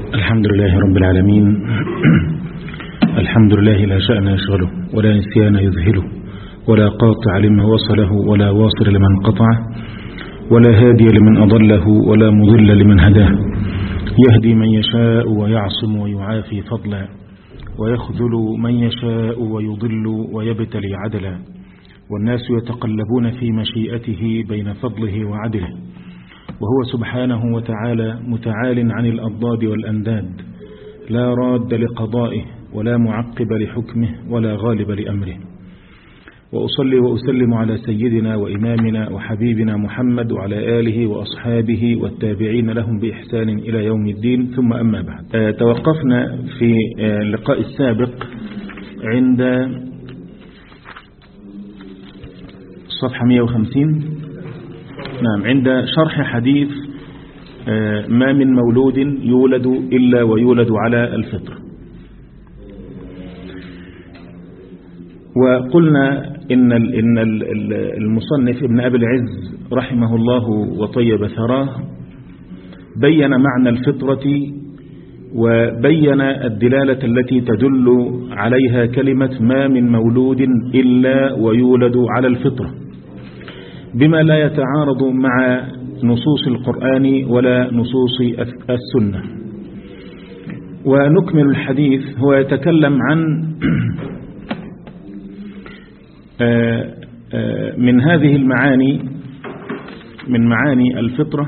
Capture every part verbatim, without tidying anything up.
الحمد لله رب العالمين. الحمد لله لا شأن يشغله ولا نسيان يذهله ولا قاطع لما وصله ولا واصل لمن قطعه ولا هادي لمن أضله ولا مضل لمن هداه. يهدي من يشاء ويعصم ويعافي فضلا ويخذل من يشاء ويضل ويبتلي عدلا، والناس يتقلبون في مشيئته بين فضله وعدله، وهو سبحانه وتعالى متعال عن الأضداد والأنداد، لا راد لقضائه ولا معقب لحكمه ولا غالب لأمره. وأصلي وأسلم على سيدنا وإمامنا وحبيبنا محمد وعلى آله وأصحابه والتابعين لهم بإحسان إلى يوم الدين، ثم أما بعد. توقفنا في اللقاء السابق عند صفحة مئة وخمسين، نعم، عند شرح حديث ما من مولود يولد إلا ويولد على الفطر. وقلنا إن إن المصنف ابن أبي العز رحمه الله وطيب ثراه بين معنى الفطرة وبين الدلالة التي تدل عليها كلمة ما من مولود إلا ويولد على الفطرة، بما لا يتعارض مع نصوص القرآن ولا نصوص السنة. ونكمل الحديث. هو يتكلم عن من هذه المعاني، من معاني الفطرة،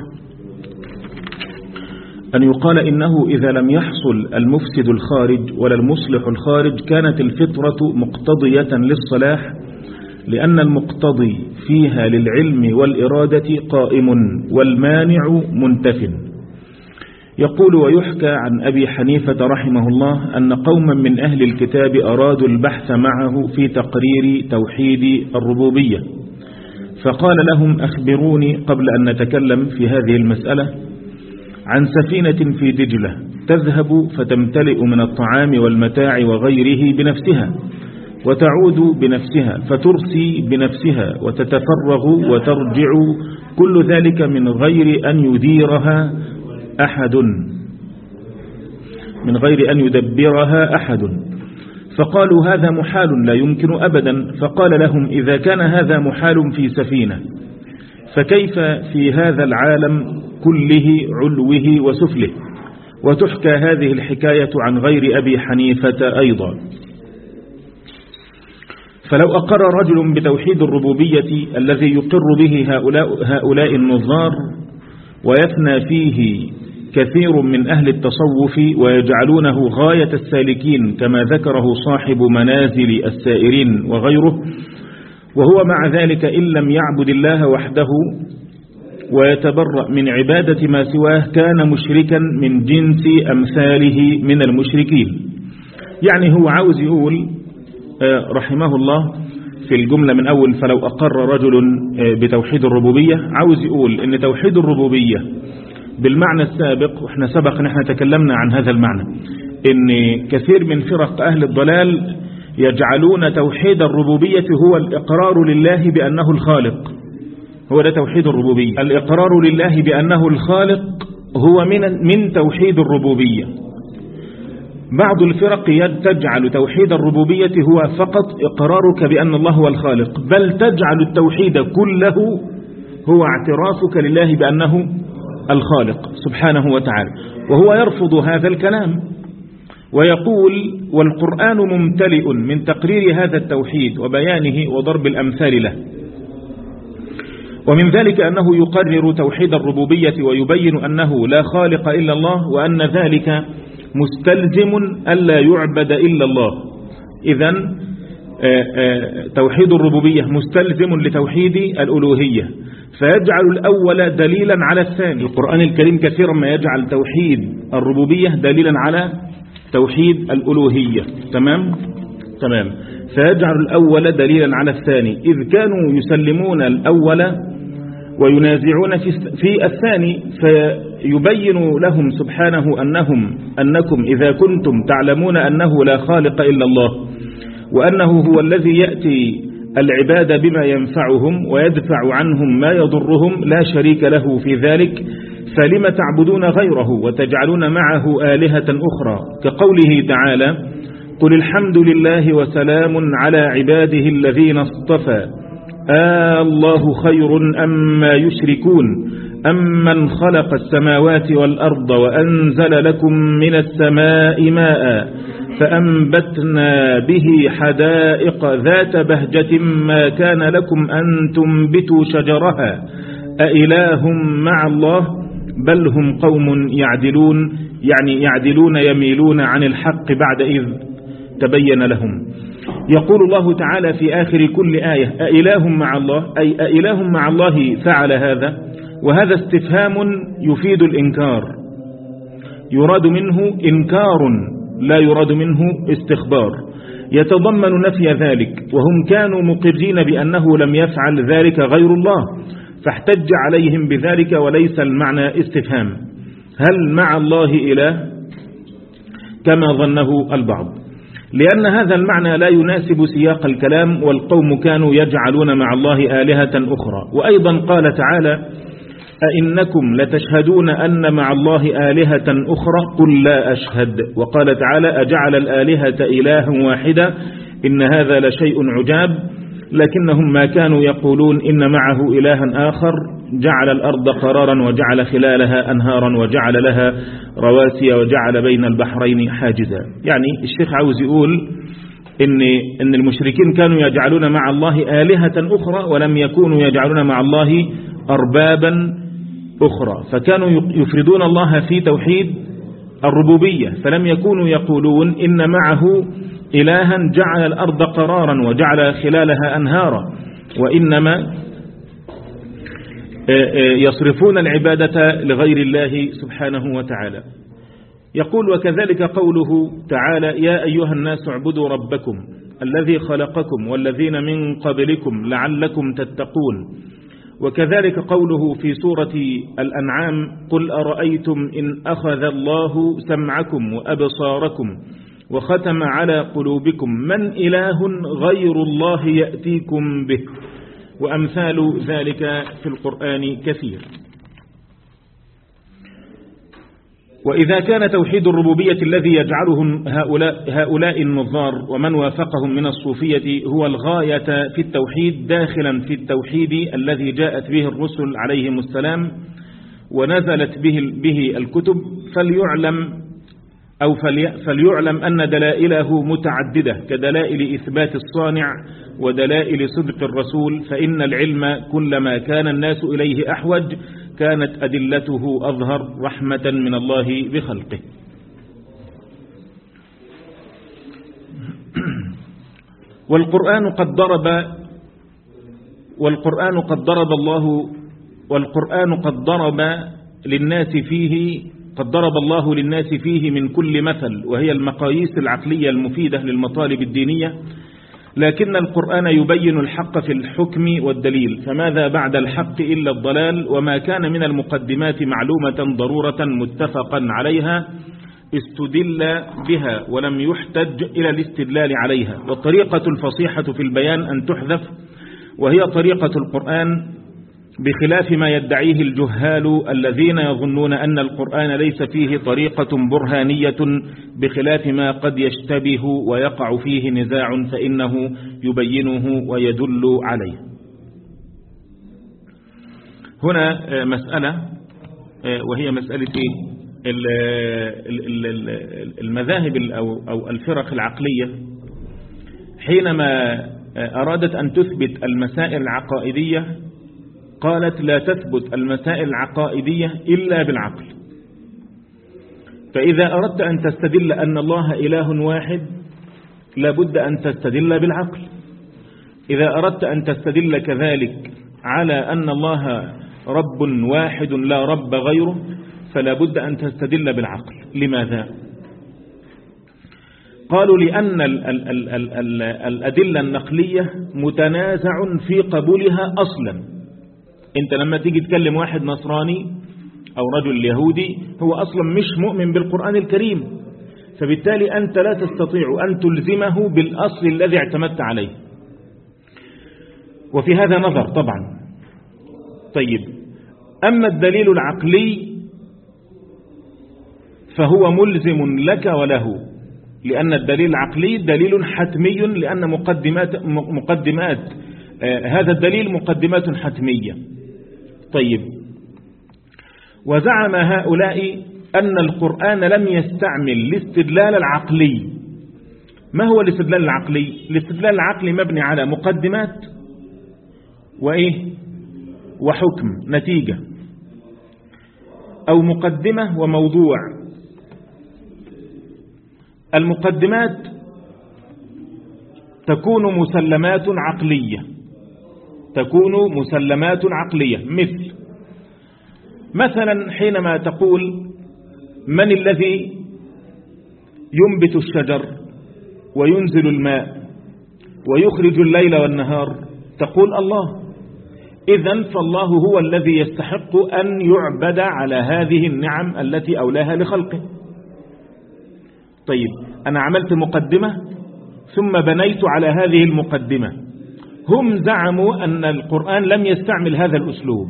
أن يقال إنه إذا لم يحصل المفسد الخارج ولا المصلح الخارج كانت الفطرة مقتضية للصلاح، لأن المقتضي فيها للعلم والإرادة قائم والمانع منتف. يقول: ويحكى عن أبي حنيفة رحمه الله أن قوما من أهل الكتاب أرادوا البحث معه في تقرير توحيد الربوبية، فقال لهم: أخبروني قبل أن نتكلم في هذه المسألة عن سفينة في دجلة تذهب فتمتلئ من الطعام والمتاع وغيره بنفسها، وتعود بنفسها، فترسي بنفسها، وتتفرغ وترجع، كل ذلك من غير أن يديرها أحد، من غير أن يدبرها أحد. فقالوا: هذا محال لا يمكن أبدا. فقال لهم: إذا كان هذا محال في سفينة، فكيف في هذا العالم كله علوه وسفله؟ وتحكى هذه الحكاية عن غير أبي حنيفة أيضا. فلو أقر رجل بتوحيد الربوبية الذي يقر به هؤلاء, هؤلاء النظار ويفنى فيه كثير من أهل التصوف ويجعلونه غاية السالكين كما ذكره صاحب منازل السائرين وغيره، وهو مع ذلك إن لم يعبد الله وحده ويتبرأ من عبادة ما سواه كان مشركا من جنس أمثاله من المشركين. يعني هو عاوز يقول رحمه الله في الجملة من أول فلو أقر رجل بتوحيد الربوبية، عاوز يقول إن توحيد الربوبية بالمعنى السابق، وإحنا سبق نحن تكلمنا عن هذا المعنى، إن كثير من فرق أهل الضلال يجعلون توحيد الربوبية هو الإقرار لله بأنه الخالق. هو ده توحيد الربوبية، الإقرار لله بأنه الخالق هو من من توحيد الربوبية. بعض الفرق تجعل توحيد الربوبية هو فقط إقرارك بأن الله هو الخالق، بل تجعل التوحيد كله هو اعترافك لله بأنه الخالق سبحانه وتعالى، وهو يرفض هذا الكلام ويقول: والقرآن ممتلئ من تقرير هذا التوحيد وبيانه وضرب الأمثال له. ومن ذلك أنه يقرر توحيد الربوبية ويبين أنه لا خالق إلا الله، وأن ذلك مستلزم ألا يعبد إلا الله. إذن توحيد الربوبية مستلزم لتوحيد الألوهية، فيجعل الأول دليلا على الثاني. القرآن الكريم كثيرا ما يجعل توحيد الربوبية دليلا على توحيد الألوهية. تمام تمام فيجعل الأول دليلا على الثاني، إذ كانوا يسلمون الأول وينازعون في الثاني، فيبين لهم سبحانه أنهم أنكم إذا كنتم تعلمون أنه لا خالق إلا الله، وأنه هو الذي يأتي العباد بما ينفعهم ويدفع عنهم ما يضرهم لا شريك له في ذلك، فلم تعبدون غيره وتجعلون معه آلهة أخرى، كقوله تعالى: قل الحمد لله وسلام على عباده الذين اصطفى آه الله خير أما يشركون أمن خلق السماوات والأرض وأنزل لكم من السماء ماء فأنبتنا به حدائق ذات بهجة ما كان لكم أن تنبتوا شجرها أإله مع الله بل هم قوم يعدلون، يعني يعدلون يميلون عن الحق بعد إذ تبين لهم. يقول الله تعالى في آخر كل آية: أإله مع الله، أي أإله مع الله فعل هذا، وهذا استفهام يفيد الإنكار، يراد منه إنكار لا يراد منه استخبار، يتضمن نفي ذلك، وهم كانوا مقرين بأنه لم يفعل ذلك غير الله، فاحتج عليهم بذلك وليس المعنى استفهام. هل مع الله إله كما ظنه البعض؟ لأن هذا المعنى لا يناسب سياق الكلام، والقوم كانوا يجعلون مع الله آلهة أخرى. وأيضا قال تعالى: أئنكم لتشهدون أن مع الله آلهة أخرى قل لا أشهد. وقال تعالى: أجعل الآلهة إلها واحدا إن هذا لشيء عجاب. لكنهم ما كانوا يقولون إن معه إلها آخر جعل الأرض قرارا وجعل خلالها أنهارا وجعل لها رواسي وجعل بين البحرين حاجزا. يعني الشيخ عاوز يقول إن, إن المشركين كانوا يجعلون مع الله آلهة أخرى ولم يكونوا يجعلون مع الله أربابا أخرى، فكانوا يفردون الله في توحيد الربوبية، فلم يكونوا يقولون إن معه إلها جعل الأرض قرارا وجعل خلالها أنهارا، وإنما يصرفون العبادة لغير الله سبحانه وتعالى. يقول: وكذلك قوله تعالى: يا أيها الناس اعبدوا ربكم الذي خلقكم والذين من قبلكم لعلكم تتقون. وكذلك قوله في سورة الأنعام: قل أرأيتم إن أخذ الله سمعكم وأبصاركم وختم على قلوبكم من إله غير الله يأتيكم به. وأمثال ذلك في القرآن كثير. وإذا كان توحيد الربوبية الذي يجعله هؤلاء, هؤلاء النظار ومن وافقهم من الصوفية هو الغاية في التوحيد داخلا في التوحيد الذي جاءت به الرسل عليهم السلام ونزلت به, به الكتب، فليعلم أو فليعلم أن دلائله متعددة كدلائل إثبات الصانع ودلائل صدق الرسول، فإن العلم كلما كان الناس إليه أحوج كانت أدلته أظهر رحمة من الله بخلقه. والقرآن قد ضرب والقرآن قد ضرب الله والقرآن قد ضرب للناس فيه قد ضرب الله للناس فيه من كل مثل، وهي المقاييس العقلية المفيدة للمطالب الدينية، لكن القرآن يبين الحق في الحكم والدليل، فماذا بعد الحق إلا الضلال، وما كان من المقدمات معلومة ضرورة متفقا عليها استدل بها ولم يحتج إلى الاستدلال عليها. والطريقة الفصيحة في البيان أن تحذف، وهي طريقة القرآن، بخلاف ما يدعيه الجهال الذين يظنون أن القرآن ليس فيه طريقة برهانية، بخلاف ما قد يشتبه ويقع فيه نزاع فإنه يبينه ويدل عليه. هنا مسألة، وهي مسألة المذاهب أو الفرق العقلية، حينما أرادت أن تثبت المسائل العقائدية قالت لا تثبت المسائل العقائدية إلا بالعقل. فإذا أردت أن تستدل أن الله إله واحد لابد أن تستدل بالعقل. إذا أردت أن تستدل كذلك على أن الله رب واحد لا رب غيره فلا بد أن تستدل بالعقل. لماذا؟ قالوا لأن ال ال ال ال ال الأدلة النقلية متنازع في قبولها أصلا. انت لما تيجي تكلم واحد نصراني او رجل يهودي هو اصلا مش مؤمن بالقرآن الكريم، فبالتالي انت لا تستطيع ان تلزمه بالاصل الذي اعتمدت عليه. وفي هذا نظر طبعا. طيب، أما الدليل العقلي فهو ملزم لك وله، لأن الدليل العقلي دليل حتمي، لأن مقدمات, مقدمات هذا الدليل مقدمات حتمية. طيب، وزعم هؤلاء أن القرآن لم يستعمل الاستدلال العقلي. ما هو الاستدلال العقلي؟ الاستدلال العقلي مبني على مقدمات وإيه وحكم نتيجة، أو مقدمة وموضوع. المقدمات تكون مسلمات عقلية، تكون مسلمات عقلية مثل مثلا حينما تقول من الذي ينبت الشجر وينزل الماء ويخرج الليل والنهار، تقول الله. إذن فالله هو الذي يستحق أن يعبد على هذه النعم التي أولاها لخلقه. طيب، أنا عملت مقدمة ثم بنيت على هذه المقدمة. هم زعموا أن القرآن لم يستعمل هذا الأسلوب.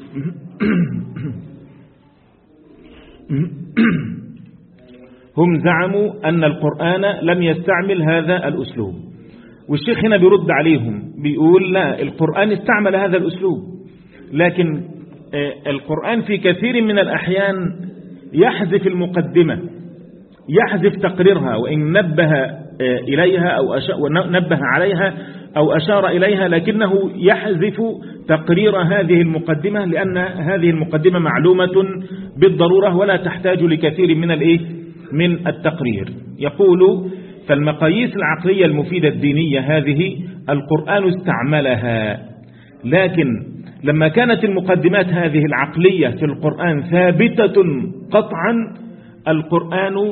هم زعموا أن القرآن لم يستعمل هذا الأسلوب، والشيخ هنا بيرد عليهم بيقول لا، القرآن استعمل هذا الأسلوب، لكن القرآن في كثير من الأحيان يحذف المقدمة، يحذف تقريرها، وإن نبه إليها أو نبه عليها أو أشار إليها، لكنه يحذف تقرير هذه المقدمة، لأن هذه المقدمة معلومة بالضرورة ولا تحتاج لكثير من الإيه من التقرير. يقول فالمقاييس العقلية المفيدة الدينية هذه القرآن استعملها، لكن لما كانت المقدمات هذه العقلية في القرآن ثابتة قطعا، القرآن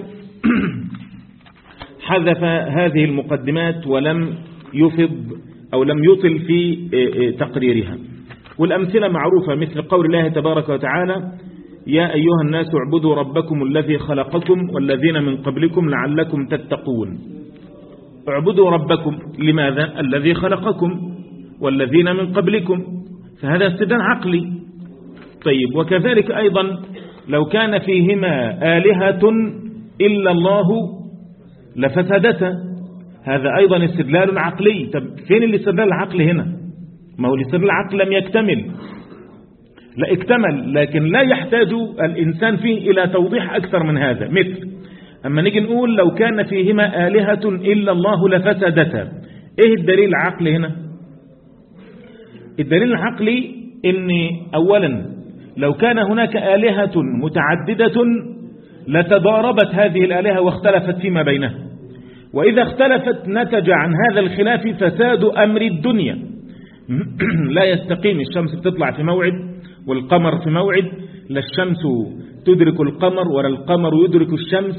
حذف هذه المقدمات ولم يفض أو لم يطل في تقريرها. والأمثلة معروفة، مثل قول الله تبارك وتعالى يا أيها الناس اعبدوا ربكم الذي خلقكم والذين من قبلكم لعلكم تتقون. اعبدوا ربكم، لماذا؟ الذي خلقكم والذين من قبلكم، فهذا استدلال عقلي. طيب، وكذلك أيضا لو كان فيهما آلهة إلا الله لفسدتا، هذا أيضا استدلال عقلي. طب فين الاستدلال العقلي هنا؟ ما هو الاستدلال العقلي لم يكتمل، لا اكتمل، لكن لا يحتاج الإنسان فيه إلى توضيح أكثر من هذا. مثل أما نيجي نقول لو كان فيهما آلهة إلا الله لفسدتا، إيه الدليل العقلي هنا؟ الدليل العقلي إن أولا لو كان هناك آلهة متعددة لتضاربت هذه الآلهة واختلفت فيما بينها، وإذا اختلفت نتج عن هذا الخلاف فساد أمر الدنيا. لا يستقيم، الشمس بتطلع في موعد والقمر في موعد، لا الشمس تدرك القمر ولا القمر يدرك الشمس،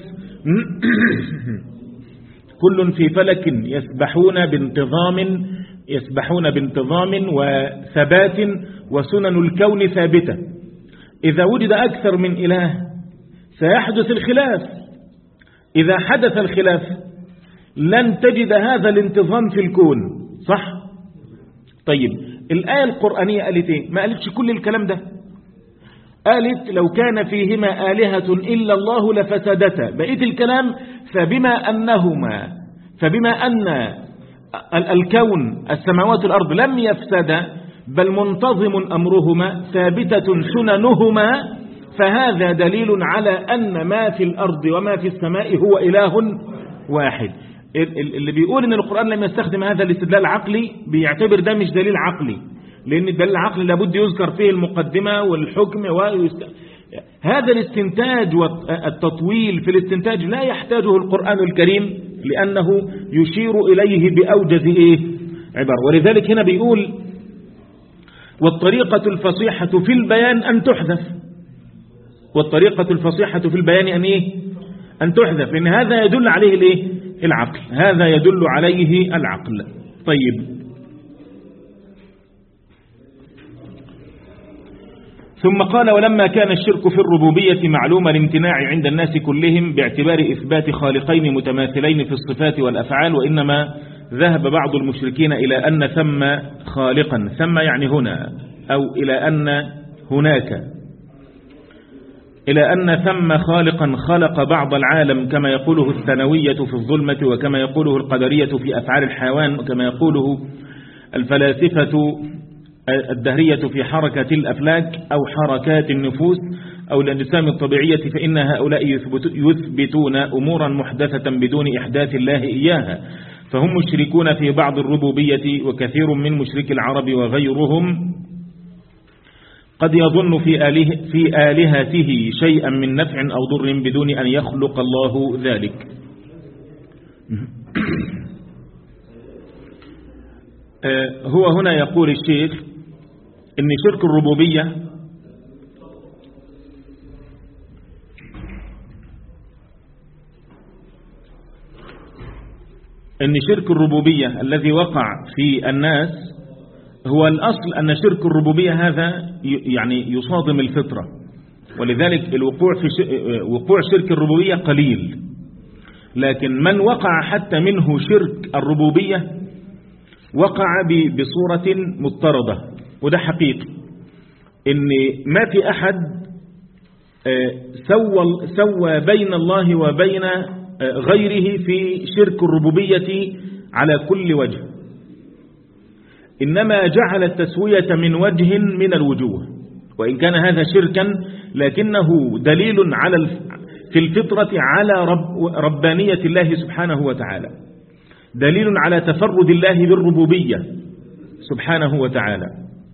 كل في فلك يسبحون بانتظام يسبحون بانتظام وثبات، وسنن الكون ثابتة. إذا وجد أكثر من إله سيحدث الخلاف، إذا حدث الخلاف لن تجد هذا الانتظام في الكون، صح؟ طيب، الآية القرآنية قالت إيه؟ ما قالتش كل الكلام ده، قالت لو كان فيهما آلهة إلا الله لفسدتا. بقيت الكلام فبما أنهما فبما أن الكون السماوات والأرض لم يفسد بل منتظم أمرهما ثابتة سننهما، فهذا دليل على أن ما في الأرض وما في السماء هو إله واحد. اللي بيقول ان القرآن لم يستخدم هذا الاستدلال العقلي بيعتبر ده مش دليل عقلي، لأن الدليل العقلي لابد يذكر فيه المقدمة والحكم ويست... هذا الاستنتاج والتطويل في الاستنتاج لا يحتاجه القرآن الكريم، لأنه يشير إليه بأوجز إيه عبارة. ولذلك هنا بيقول والطريقة الفصيحة في البيان أن تحذف، والطريقة الفصيحة في البيان أن إيه أن تحذف، إن هذا يدل عليه الإيه العقل، هذا يدل عليه العقل. طيب، ثم قال ولما كان الشرك في الربوبية معلوم الامتناع عند الناس كلهم باعتبار إثبات خالقين متماثلين في الصفات والأفعال، وإنما ذهب بعض المشركين إلى أن ثم خالقا، ثم يعني هنا، أو إلى أن هناك، إلى أن ثم خالقا خلق بعض العالم كما يقوله الثانوية في الظلمة، وكما يقوله القدرية في أفعال الحيوان، وكما يقوله الفلاسفة الدهرية في حركة الأفلاك أو حركات النفوس أو الأجسام الطبيعية، فإن هؤلاء يثبتون أمورا محدثة بدون إحداث الله إياها، فهم مشركون في بعض الربوبية. وكثير من مشرك العرب وغيرهم قد يظن في آله في آلهته شيئا من نفع أو ضر بدون أن يخلق الله ذلك. هو هنا يقول الشيخ إن شرك الربوبية إن شرك الربوبية الذي وقع في الناس هو الأصل أن شرك الربوبية هذا يعني يصادم الفطرة، ولذلك الوقوع في وقوع شرك الربوبية قليل، لكن من وقع حتى منه شرك الربوبية وقع بصورة مضطردة، وده حقيقي إن ما في أحد سوى سوى بين الله وبين غيره في شرك الربوبية على كل وجه، إنما جعل التسوية من وجه من الوجوه، وإن كان هذا شركا لكنه دليل على في الفطرة على رب ربانية الله سبحانه وتعالى، دليل على تفرد الله بالربوبية سبحانه وتعالى.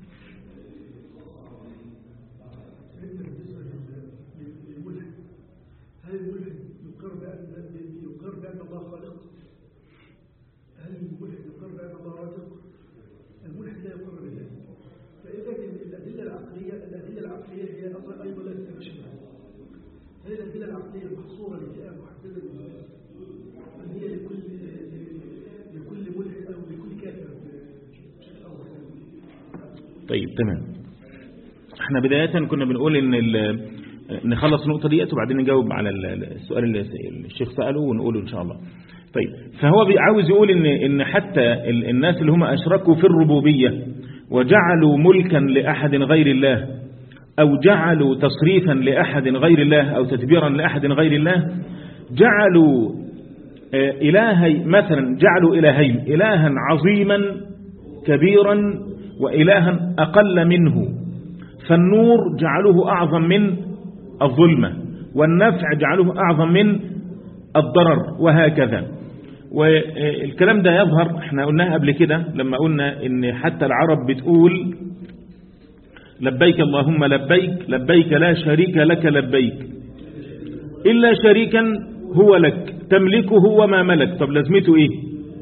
طيب تمام. احنا بداية كنا بنقول ان نخلص النقطة ديت وبعدين نجاوب على السؤال اللي الشيخ سأله ونقوله ان شاء الله. طيب فهو عاوز يقول ان ان حتى الناس اللي هم اشركوا في الربوبية وجعلوا ملكا لأحد غير الله، او جعلوا تصريفا لأحد غير الله، او تدبيرا لأحد غير الله، جعلوا إلهي مثلا جعلوا إلهين، إلها عظيما كبيرا وإلها أقل منه، فالنور جعلوه أعظم من الظلمة، والنفع جعلوه أعظم من الضرر، وهكذا. والكلام ده يظهر احنا قلناها قبل كده لما قلنا ان حتى العرب بتقول لبيك اللهم لبيك لبيك لا شريك لك لبيك إلا شريكا هو لك تملكه وما ملك. طب لازمته ايه؟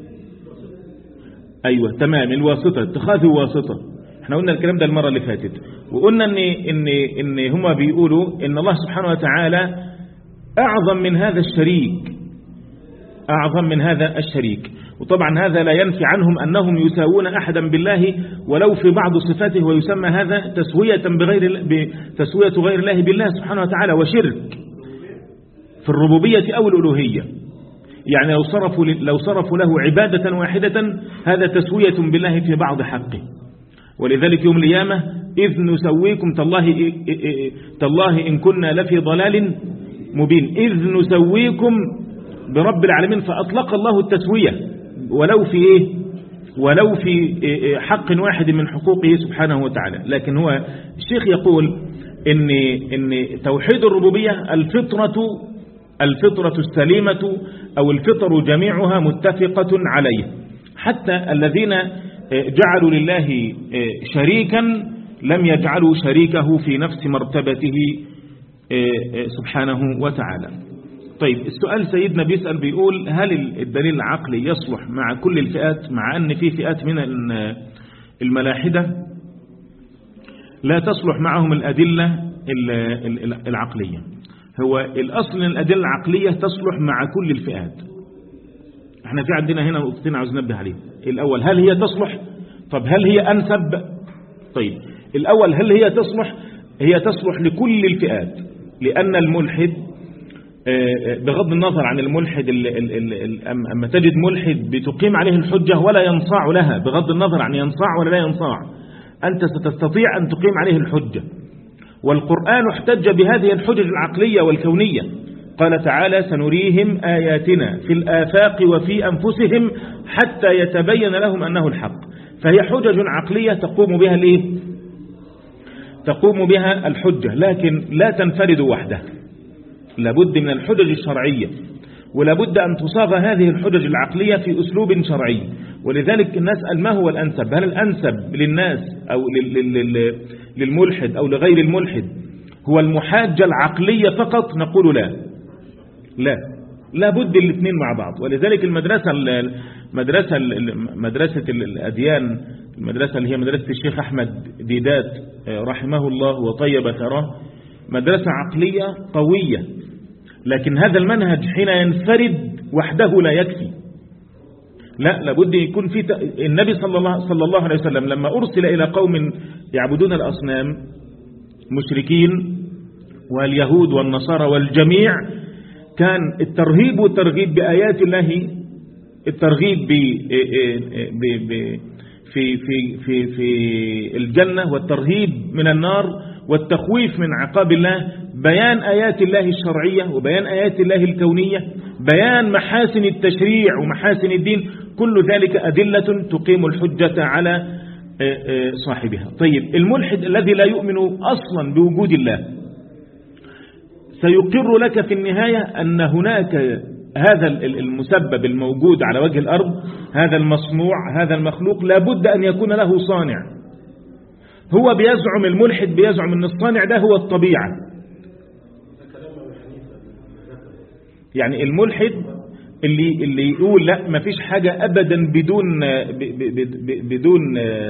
ايوه تمام، الواسطة، اتخاذ واسطة. احنا قلنا الكلام ده المرة اللي فاتت، وقلنا ان ان ان هما بيقولوا ان الله سبحانه وتعالى اعظم من هذا الشريك، اعظم من هذا الشريك. وطبعا هذا لا ينفي عنهم انهم يساوون احدا بالله ولو في بعض صفاته، ويسمى هذا تسوية بغير تسوية غير الله بالله سبحانه وتعالى، وشرك في الربوبية او الالوهية. يعني لو صرفوا لو صرفوا له عبادة واحدة هذا تسوية بالله في بعض حقه. ولذلك يوم القيامة إذ نسويكم تالله تالله إن كنا لفي ضلال مبين، إذ نسويكم برب العالمين، فأطلق الله التسوية ولو في إيه ولو في حق واحد من حقوقه سبحانه وتعالى. لكن هو الشيخ يقول إن إن توحيد الربوبية الفطرة الفطرة السليمة أو الفطر جميعها متفقة عليه، حتى الذين جعلوا لله شريكا لم يجعلوا شريكه في نفس مرتبته سبحانه وتعالى. طيب السؤال سيدنا بيسأل بيقول هل الدليل العقلي يصلح مع كل الفئات، مع أن في فئات من الملاحدة لا تصلح معهم الأدلة العقلية؟ هو الأصل أن الأدلة العقلية تصلح مع كل الفئات. احنا في عندنا هنا نقطتين عاوز ننبه عليه. الأول هل هي تصلح؟ طب هل هي أنسب؟ طيب الأول هل هي تصلح؟ هي تصلح لكل الفئات، لأن الملحد بغض النظر عن الملحد أما تجد ملحد بتقيم عليه الحجة ولا ينصاع لها، بغض النظر عن ينصاع ولا لا ينصاع، أنت ستستطيع أن تقيم عليه الحجة. والقرآن احتج بهذه الحجج العقلية والكونية، قال تعالى سنريهم آياتنا في الآفاق وفي أنفسهم حتى يتبين لهم أنه الحق. فهي حجج عقلية تقوم بها الإيه؟ تقوم بها الحجة، لكن لا تنفرد وحدها، لابد من الحجج الشرعية، ولابد أن تصاغ هذه الحجج العقلية في أسلوب شرعي. ولذلك نسأل ما هو الأنسب؟ هل الأنسب للناس أو للملحد أو لغير الملحد هو المحاجة العقلية فقط؟ نقول لا لا لابد الاثنين مع بعض. ولذلك المدرسة مدرسة مدرسة الأديان، المدرسة اللي هي مدرسة الشيخ أحمد ديدات رحمه الله وطيب ثراه، مدرسة عقلية قوية، لكن هذا المنهج حين ينفرد وحده لا يكفي، لا لابد يكون في ت... النبي صلى الله, صلى الله عليه وسلم لما أرسل إلى قوم يعبدون الأصنام مشركين واليهود والنصارى والجميع، كان الترهيب والترغيب بآيات الله، الترغيب ب... ب... ب... في في في في الجنة والترهيب من النار والتخويف من عقاب الله، بيان آيات الله الشرعية وبيان آيات الله الكونية، بيان محاسن التشريع ومحاسن الدين، كل ذلك أدلة تقيم الحجة على صاحبها. طيب الملحد الذي لا يؤمن أصلا بوجود الله سيقر لك في النهاية أن هناك هذا المسبب الموجود على وجه الأرض، هذا المصنوع، هذا المخلوق، لابد أن يكون له صانع. هو بيزعم، الملحد بيزعم أن الصانع ده هو الطبيعة. يعني الملحد اللي اللي يقول لا ما فيش حاجة أبدا بدون بدون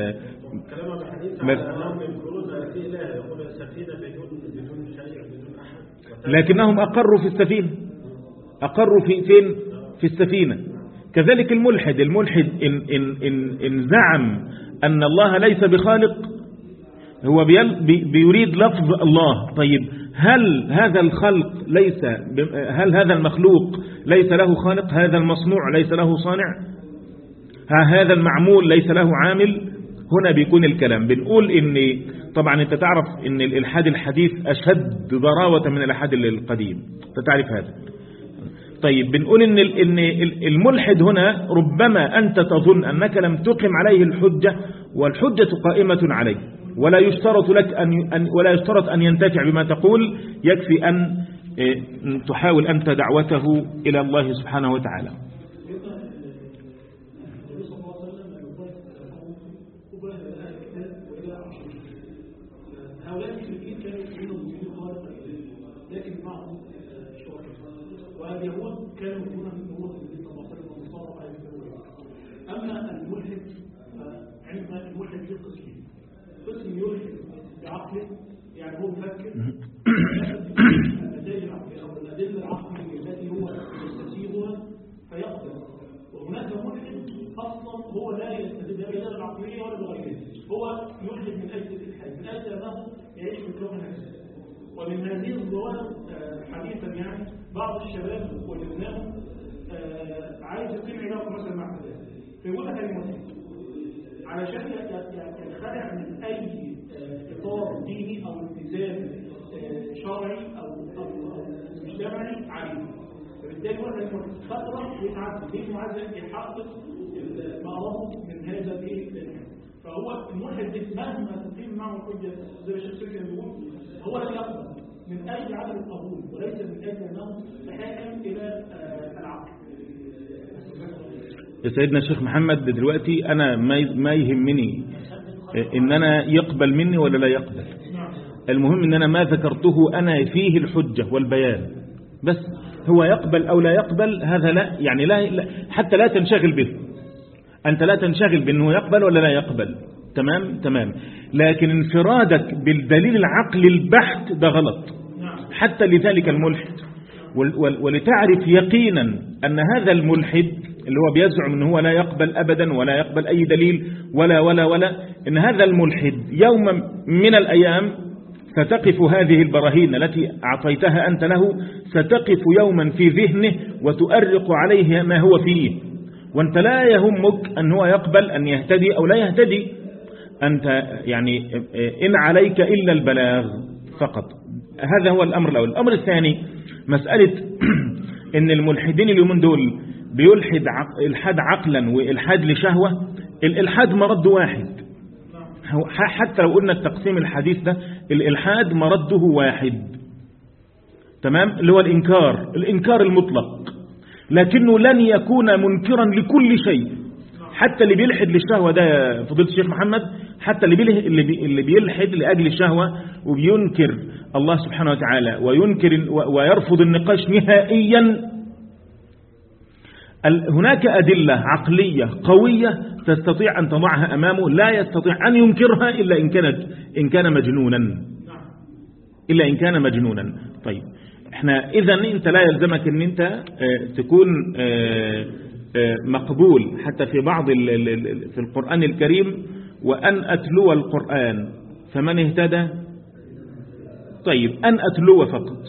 لكنهم أقروا في السفينة، أقروا في فين؟ في السفينة. كذلك الملحد، الملحد إن, إن, إن, إن زعم أن الله ليس بخالق، هو بيريد لفظ الله. طيب هل هذا الخلق ليس، هل هذا المخلوق ليس له خالق؟ هذا المصنوع ليس له صانع؟ هذا المعمول ليس له عامل؟ هنا بيكون الكلام. بنقول إن طبعا أنت تعرف إن الإلحاد الحديث أشد ضراوة من الإلحاد القديم، أنت تعرف هذا. طيب بنقول إن إن الملحد هنا ربما أنت تظن أنك لم تقم عليه الحجة والحجة قائمة عليه، ولا يشترط لك أن ولا يشترط أن ينتفع بما تقول، يكفي أن تحاول أنت دعوته إلى الله سبحانه وتعالى. واليهود كانوا يكونون من اليهود الذين تبصروا والنصارى على الكويت. أما الملحد فعندنا الملحد له قسمين، قسم يلحد بعقله، يعني هو مفكر النتائج العقلية أو الأدلة العقلية التي هو يستسيغها فيقبل، وهناك ملحد أصلا هو لا يستدل بالأدلة العقلية ولا بغيرها، هو يلحد من أجل الإلحاد، من أجل أنه يعيش في كون نفسه. ومن هذه الظواهر حديثا يعني بعض الشباب وجدناهم عايز يقيم علاقه مثلا مع فلان، فيقول لك كلمتين علشان ينخلع من اي اطار ديني او التزام شرعي او او مجتمعي عليه، فبالتالي هو كلمتين فتره ويتعذب ليه معذب يحقق مقامه من هذا الايه. فهو الملحد مهما تقيم معه حجه زي ما الشيخ سيدنا بيقول هو لا يقبل من أجل عدم القبول وليس من أجل أنه تحاكم إلى العقل. يا سيدنا الشيخ محمد دلوقتي أنا ما يهمني إن أنا يقبل مني ولا لا يقبل، المهم إن أنا ما ذكرته أنا فيه الحجة والبيان بس. هو يقبل أو لا يقبل هذا لا يعني لا حتى لا تنشغل به، أنت لا تنشغل بأنه يقبل ولا لا يقبل، تمام تمام. لكن انفرادك بالدليل العقلي البحت ده غلط حتى لذلك الملحد. ولتعرف يقينا أن هذا الملحد اللي هو بيزعم أنه هو لا يقبل أبدا ولا يقبل أي دليل ولا ولا ولا إن هذا الملحد يوم من الأيام ستقف هذه البراهين التي أعطيتها أنت له، ستقف يوما في ذهنه وتؤرق عليه ما هو فيه، وأنت لا يهمك أن هو يقبل أن يهتدي أو لا يهتدي، أنت يعني إن عليك إلا البلاغ فقط. هذا هو الأمر الأول. الأمر الثاني مسألة إن الملحدين اليومين دول بيلحد إلحاد عقلا وإلحاد لشهوة. الإلحاد مرد واحد، حتى لو قلنا التقسيم الحديث ده الإلحاد مرده واحد، تمام، اللي هو الإنكار، الإنكار المطلق، لكنه لن يكون منكرا لكل شيء. حتى اللي بيلحد للشهوة ده فضيلة الشيخ محمد، حتى اللي اللي بيلحد لأجل الشهوة وبينكر الله سبحانه وتعالى وينكر ويرفض النقاش نهائيا، هناك أدلة عقلية قوية تستطيع أن تضعها أمامه، لا يستطيع أن ينكرها إلا إن كانت إن كان مجنونا إلا إن كان مجنونا. طيب احنا إذا أنت لا يلزمك أن أنت تكون مقبول حتى في بعض في القرآن الكريم، وأن أتلو القرآن فمن اهتدى. طيب أن أتلو فقط.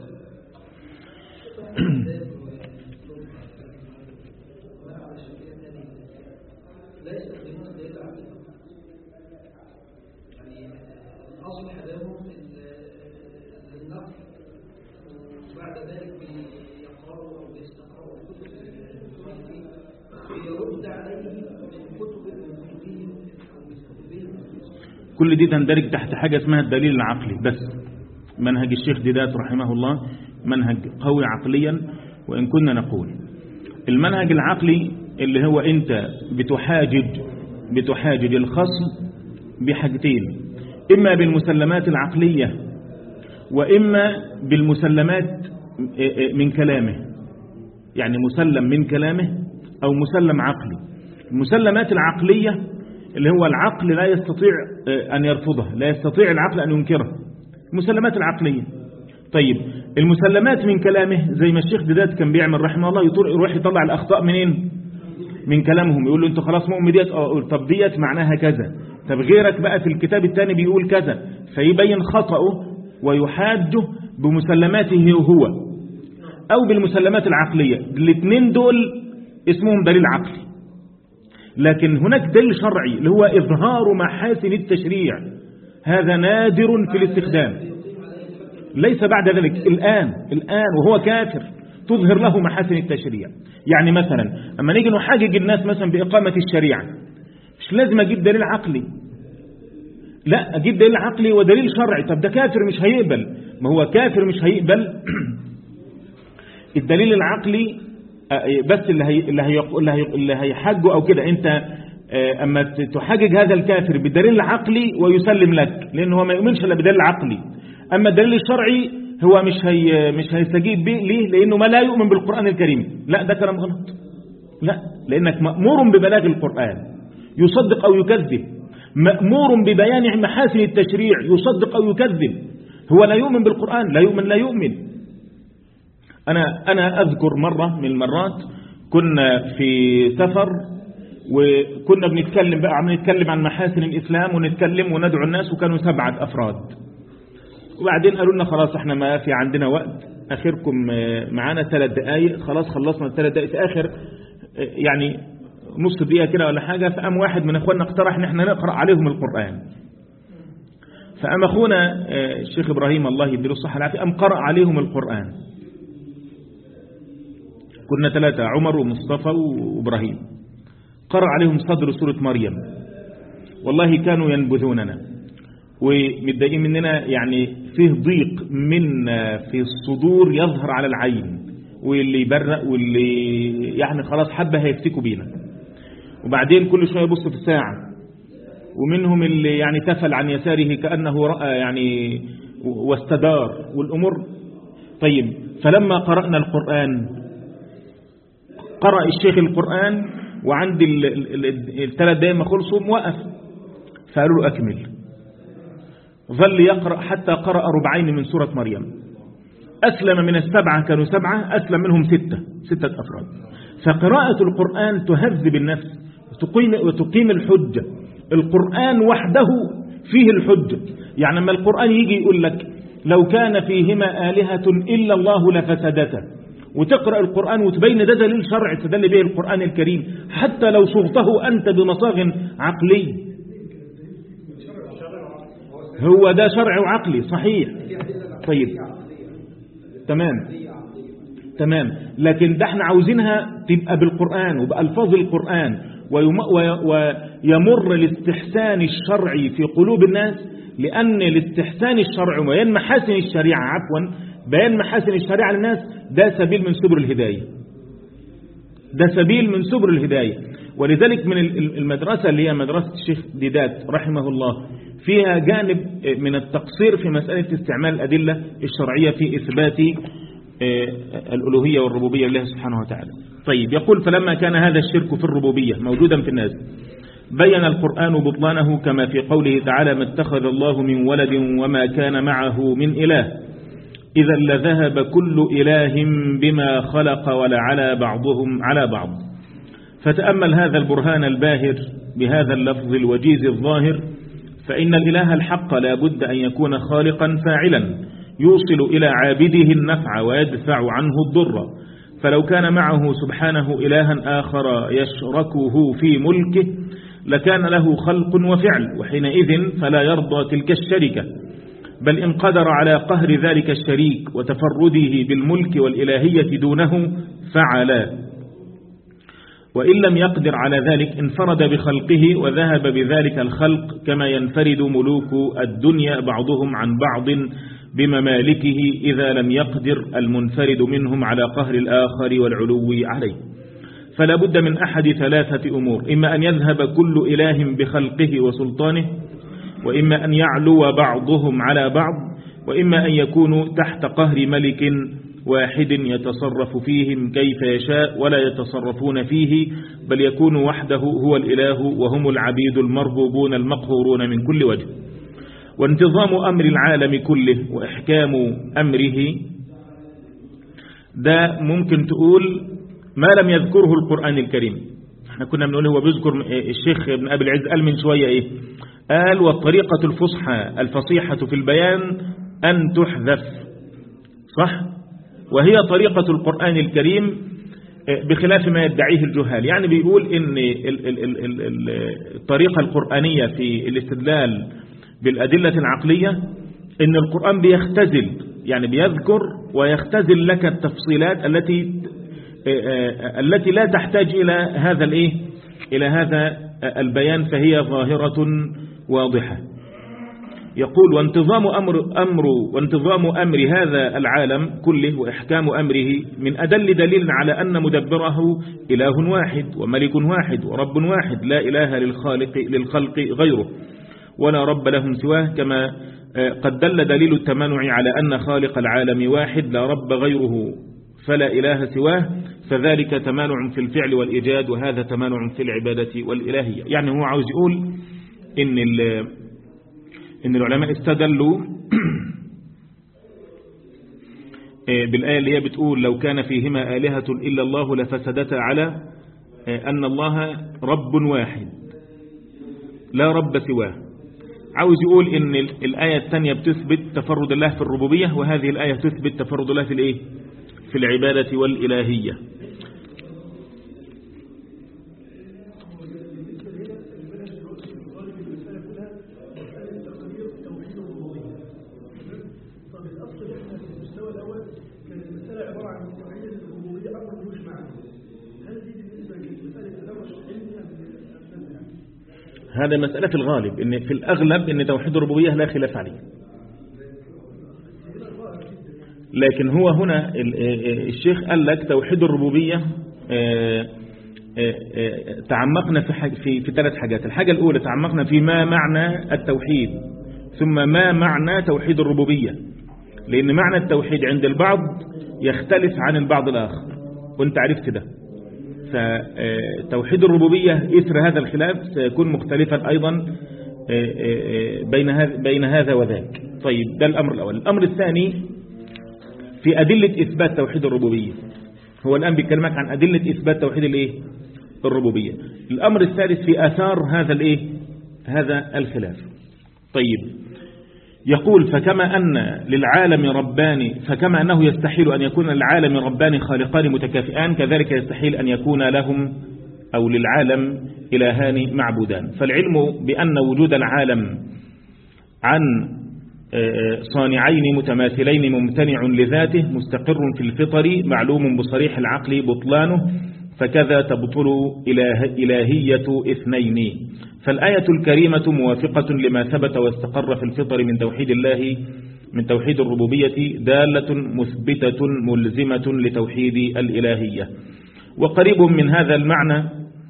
كل دي تندرج تحت حاجة اسمها الدليل العقلي بس. منهج الشيخ ديدات رحمه الله منهج قوي عقليا، وإن كنا نقول المنهج العقلي اللي هو أنت بتحاجج بتحاجج الخصم بحاجتين، إما بالمسلمات العقلية وإما بالمسلمات من كلامه، يعني مسلم من كلامه أو مسلم عقلي. المسلمات العقلية اللي هو العقل لا يستطيع أن يرفضها، لا يستطيع العقل أن ينكرها، المسلمات العقلية. طيب المسلمات من كلامه زي ما الشيخ ديدات كان بيعمل رحمه الله، يروح يطلع الأخطاء منين؟ من كلامهم. يقول له أنت خلاص مؤمن ديت، طب ديت معناها كذا، طب غيرك بقى في الكتاب الثاني بيقول كذا، فيبين خطأه ويحاجه بمسلماته هو أو بالمسلمات العقلية. الاثنين دول اسمهم دليل عقلي. لكن هناك دليل شرعي اللي هو إظهار محاسن التشريع، هذا نادر في الاستخدام، ليس بعد ذلك الآن الآن وهو كافر تظهر له محاسن التشريع. يعني مثلا أما نيجي نحاجج الناس مثلا بإقامة الشريعة، مش لازم أجيب دليل عقلي، لا أجيب دليل عقلي ودليل شرعي. طب ده كافر مش هيقبل، ما هو كافر مش هيقبل الدليل العقلي بس اللي هي اللي هي اللي هيحجه او كده. انت اما تحجج هذا الكافر بالدليل العقلي ويسلم لك، لانه هو ما يؤمنش الا بدليل عقلي. اما الدليل الشرعي هو مش هي مش هيستجيب به، ليه؟ لانه ما لا يؤمن بالقرآن الكريم. لا ده كلام غلط، لا، لانك مأمور ببلاغ القرآن يصدق او يكذب، مأمور ببيان محاسن التشريع يصدق او يكذب. هو لا يؤمن بالقرآن، لا يؤمن لا يؤمن. أنا أنا أذكر مرة من المرات كنا في سفر وكنا بنتكلم بقى عم نتكلم عن محاسن الإسلام ونتكلم وندعو الناس، وكانوا سبعة أفراد. وبعدين قالوا لنا خلاص احنا ما في عندنا وقت، آخركم معانا ثلاث دقائق. خلاص خلصنا الثلاث دقائق، في آخر يعني نص دقيقة كده ولا حاجة، فقام واحد من أخواننا اقترح ان احنا نقرأ عليهم القرآن. فقام أخونا الشيخ إبراهيم الله يديله الصحة والعافية قام قرأ عليهم القرآن. كنا ثلاثة، عمر ومصطفى وإبراهيم، قرأ عليهم صدر سورة مريم. والله كانوا ينبذوننا ومتضايقين مننا، يعني فيه ضيق منا في الصدور يظهر على العين، واللي يبرق واللي يعني خلاص حبة هيفتكوا بينا. وبعدين كل شوية يبص في الساعة، ومنهم اللي يعني تفل عن يساره كأنه رأى يعني واستدار والأمور. طيب فلما قرأنا القرآن، قرأ الشيخ القرآن وعند الثلاث دقائق ما خلصوا موقف، فقالوا له أكمل. ظل يقرأ حتى قرأ ربعين من سورة مريم. أسلم من السبعة، كانوا سبعة، أسلم منهم ستة ستة أفراد. فقراءة القرآن تهذب النفس وتقيم, وتقيم الحجة. القرآن وحده فيه الحجة. يعني لما القرآن يجي يقول لك لو كان فيهما آلهة إلا الله لفسدتا، وتقرأ القرآن وتبين ده دليل شرعي تدل به القرآن الكريم حتى لو صغته أنت بمصاغ عقلي، هو ده شرع وعقلي صحيح. طيب تمام تمام، لكن ده احنا عاوزينها تبقى بالقرآن وبألفاظ القرآن، ويمر الاستحسان الشرعي في قلوب الناس، لأن الاستحسان الشرعي وبيان محاسن الشريعة عفوا بيان محاسن الشريعة للناس ده سبيل من سبل الهداية، ده سبيل من سبل الهداية. ولذلك من المدرسة اللي هي مدرسة الشيخ ديدات رحمه الله فيها جانب من التقصير في مسألة استعمال الأدلة الشرعية في إثبات الألوهية والربوبية لله سبحانه وتعالى. طيب يقول فلما كان هذا الشرك في الربوبية موجودا في الناس بين القرآن بطلانه كما في قوله تعالى ما اتخذ الله من ولد وما كان معه من إله إذا لذهب كل إله بما خلق ولعلى بعضهم على بعض. فتأمل هذا البرهان الباهر بهذا اللفظ الوجيز الظاهر، فإن الإله الحق لا بد أن يكون خالقا فاعلا يوصل إلى عابده النفع ويدفع عنه الضر، فلو كان معه سبحانه إلها آخر يشركه في ملكه لكان له خلق وفعل، وحينئذ فلا يرضى تلك الشركة، بل إن قدر على قهر ذلك الشريك وتفرده بالملك والإلهية دونه فعلا، وإن لم يقدر على ذلك انفرد بخلقه وذهب بذلك الخلق كما ينفرد ملوك الدنيا بعضهم عن بعض بممالكه إذا لم يقدر المنفرد منهم على قهر الآخر والعلو عليه. فلا بد من أحد ثلاثة أمور، إما أن يذهب كل إله بخلقه وسلطانه، وإما أن يعلو بعضهم على بعض، وإما أن يكونوا تحت قهر ملك واحد يتصرف فيهم كيف يشاء ولا يتصرفون فيه، بل يكون وحده هو الإله وهم العبيد المربوبون المقهورون من كل وجه. وانتظام أمر العالم كله وإحكام أمره ده ممكن تقول ما لم يذكره القرآن الكريم. احنا كنا بنقول هو بيذكر الشيخ ابن أبي العز قال من شوية ايه، قال والطريقة الفصحى الفصيحة في البيان أن تحذف، صح، وهي طريقة القرآن الكريم بخلاف ما يدعيه الجهال. يعني بيقول ان الطريقة القرآنية في الاستدلال بالأدلة العقلية ان القرآن بيختزل، يعني بيذكر ويختزل لك التفصيلات التي التي لا تحتاج إلى هذا الايه إلى هذا البيان، فهي ظاهرة واضحة. يقول وانتظام أمر, أمر وانتظام أمر هذا العالم كله وإحكام أمره من أدل دليل على أن مدبره إله واحد وملك واحد ورب واحد لا إله للخالق للخلق غيره ولا رب لهم سواه، كما قد دل دليل التمانع على أن خالق العالم واحد لا رب غيره فلا إله سواه، فذلك تمانع في الفعل والإيجاد وهذا تمانع في العبادة والإلهية. يعني هو عاوز يقول إن إن العلماء استدلوا بالآية اللي هي بتقول لو كان فيهما آلهة إلا الله لفسدتا على أن الله رب واحد لا رب سواه. عاوز يقول إن الآية الثانية بتثبت تفرد الله في الربوبية، وهذه الآية تثبت تفرد الله في الإيه؟ في العبادة والإلهية. هذا مسألة في الغالب، إن في الأغلب إن توحيد الربوبية لا خلاف عليه، لكن هو هنا الشيخ قال لك توحيد الربوبية تعمقنا في في في ثلاث حاجات. الحاجة الأولى تعمقنا في ما معنى التوحيد، ثم ما معنى توحيد الربوبية، لأن معنى التوحيد عند البعض يختلف عن البعض الآخر وانت عرفت ده. فتوحيد الربوبية إثر هذا الخلاف سيكون مختلفا أيضا بين هذا بين هذا وذاك. طيب ده الأمر الأول. الأمر الثاني في أدلة إثبات توحيد الربوبية، هو الآن بيكلمك عن أدلة إثبات توحيد الإيه؟ الربوبية. الأمر الثالث في آثار هذا الإيه؟ هذا الخلاف. طيب، يقول فكما أن للعالم ربان فكما أنه يستحيل أن يكون للعالم ربان خالقان متكافئان، كذلك يستحيل أن يكون لهم أو للعالم إلهان معبودان. فالعلم بأن وجود العالم عن صانعين متماثلين ممتنع لذاته مستقر في الفطر معلوم بصريح العقل بطلانه، فكذا تبطل إله إلهية اثنين. فالآية الكريمة موافقة لما ثبت واستقر في الفطر من توحيد الله من توحيد الربوبية، دالة مثبتة ملزمة لتوحيد الإلهية. وقريب من هذا المعنى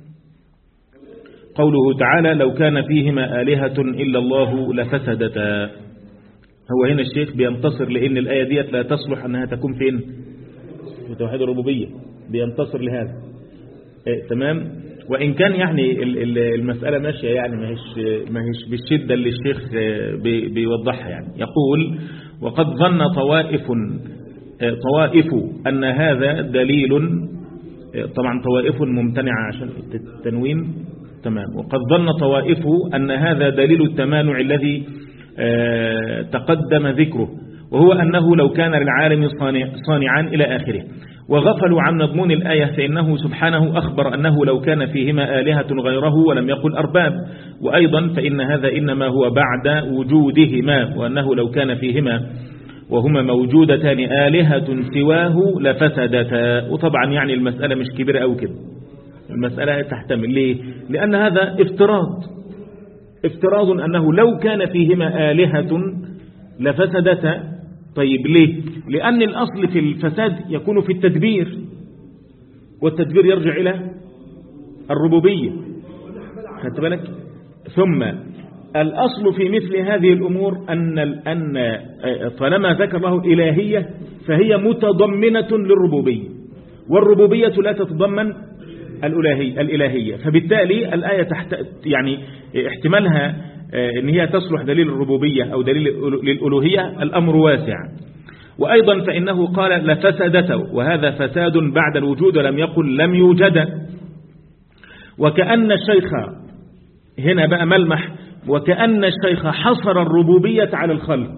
قوله تعالى لو كان فيهما آلهة إلا الله لفسدتا. هو هنا الشيخ بينتصر لأن الآية ديت لا تصلح أنها تكون فين؟ في توحيد الربوبية، بينتصر لهذا. إيه تمام. وإن كان يعني المسألة ماشية يعني ما هيش ما هيش بالشدة اللي الشيخ بي بيوضحها. يعني يقول وقد ظن طوائف طوائف أن هذا دليل، طبعا طوائف ممتنعة عشان التنوين تمام. وقد ظن طوائف أن هذا دليل التمانع الذي تقدم ذكره، وهو أنه لو كان للعالم صانعان إلى آخره، وغفلوا عن مضمون الآية فإنه سبحانه أخبر أنه لو كان فيهما آلهة غيره ولم يقل أرباب، وأيضا فإن هذا إنما هو بعد وجودهما، وأنه لو كان فيهما وهما موجودتان آلهة سواه لفسدتا. وطبعا يعني المسألة مش كبيرة أو كده، المسألة تحتمل. ليه؟ لأن هذا افتراض افتراض أنه لو كان فيهما آلهة لفسدتا. طيب ليه؟ لأن الأصل في الفساد يكون في التدبير، والتدبير يرجع إلى الربوبية، خدت بالك؟ ثم الأصل في مثل هذه الأمور أن أن طالما ذكر له إلهية فهي متضمنة للربوبية، والربوبية لا تتضمن الإلهية الإلهية فبالتالي الآية تحت يعني احتمالها ان هي تصلح دليل الربوبية أو دليل للألوهية الأمر واسع. وأيضا فإنه قال لفسدت، وهذا فساد بعد الوجود ولم يقل لم يوجد. وكأن الشيخ هنا بقى ملمح، وكأن الشيخ حصر الربوبية على الخلق.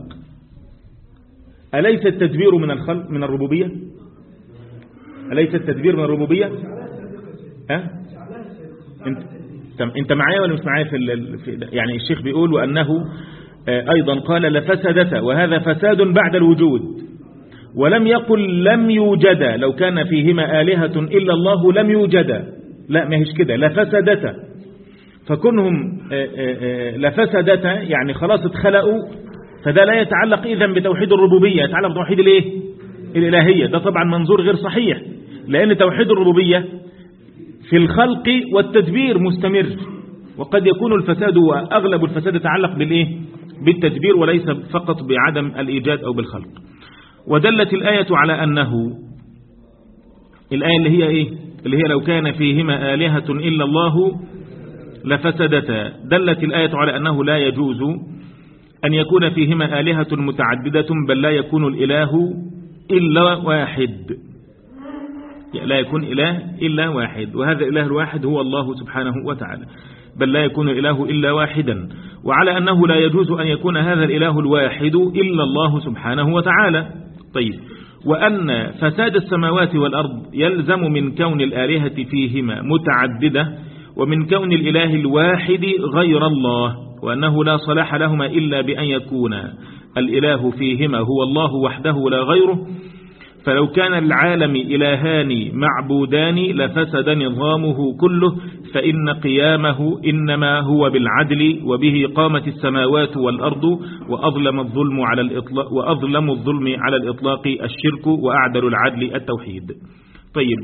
أليس التدبير من الخلق من الربوبية؟ أليس التدبير من الربوبية؟ أه؟ انت انت معايا ولا مش معايا في, في يعني الشيخ بيقول وأنه أيضا قال لفسدت، وهذا فساد بعد الوجود، ولم يقل لم يوجد لو كان فيهما آلهة إلا الله لم يوجد، لا ما هيش كده لفسدت. فكونهم لفسدت يعني خلاص اتخلقوا، فده لا يتعلق إذن بتوحيد الربوبية، يتعلق بتوحيد الايه الإلهية. ده طبعا منظور غير صحيح، لأن توحيد الربوبية في الخلق والتدبير مستمر، وقد يكون الفساد وأغلب الفساد يتعلق بالإيه بالتدبير وليس فقط بعدم الإيجاد أو بالخلق. ودلت الآية على أنه الآية اللي هي إيه اللي هي لو كان فيهما آلهة إلا الله لفسدتا، دلت الآية على أنه لا يجوز أن يكون فيهما آلهة متعددة، بل لا يكون الإله إلا واحد، لا يكون إله إلا واحد، وهذا الإله الواحد هو الله سبحانه وتعالى، بل لا يكون الإله إلا واحدا. وعلى أنه لا يجوز أن يكون هذا الإله الواحد إلا الله سبحانه وتعالى. طيب، وأن فساد السماوات والأرض يلزم من كون الآلهة فيهما متعددة، ومن كون الإله الواحد غير الله، وأنه لا صلاح لهما إلا بأن يكون الإله فيهما هو الله وحده لا غيره. فلو كان العالم إلهان معبودان لفسد نظامه كله، فإن قيامه إنما هو بالعدل، وبه قامت السماوات والأرض، وأظلم الظلم على الإطلاق وأظلم الظلم على الإطلاق الشرك، وأعدل العدل التوحيد. طيب،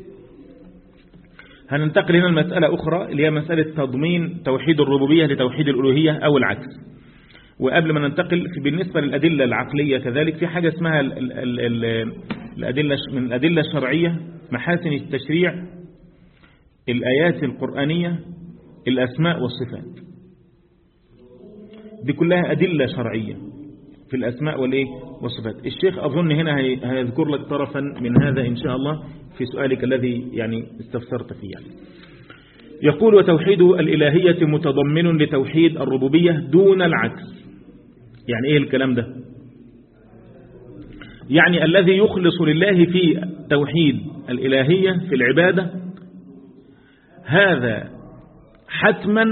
هننتقل هنا المسألة أخرى اللي هي مسألة تضمين توحيد الربوبية لتوحيد الألوهية أو العكس. وقبل ما ننتقل بالنسبة للأدلة العقلية كذلك في حاجة اسمها ال ال ال الأدلة من الأدلة الشرعية محاسن التشريع، الآيات القرآنية، الأسماء والصفات، دي كلها أدلة شرعية في الأسماء والإيه والصفات. الشيخ أظن هنا هيذكر لك طرفا من هذا إن شاء الله في سؤالك الذي يعني استفسرت فيه يعني. يقول وتوحيد الإلهية متضمن لتوحيد الربوبية دون العكس. يعني إيه الكلام ده؟ يعني الذي يخلص لله في توحيد الإلهية في العبادة هذا حتما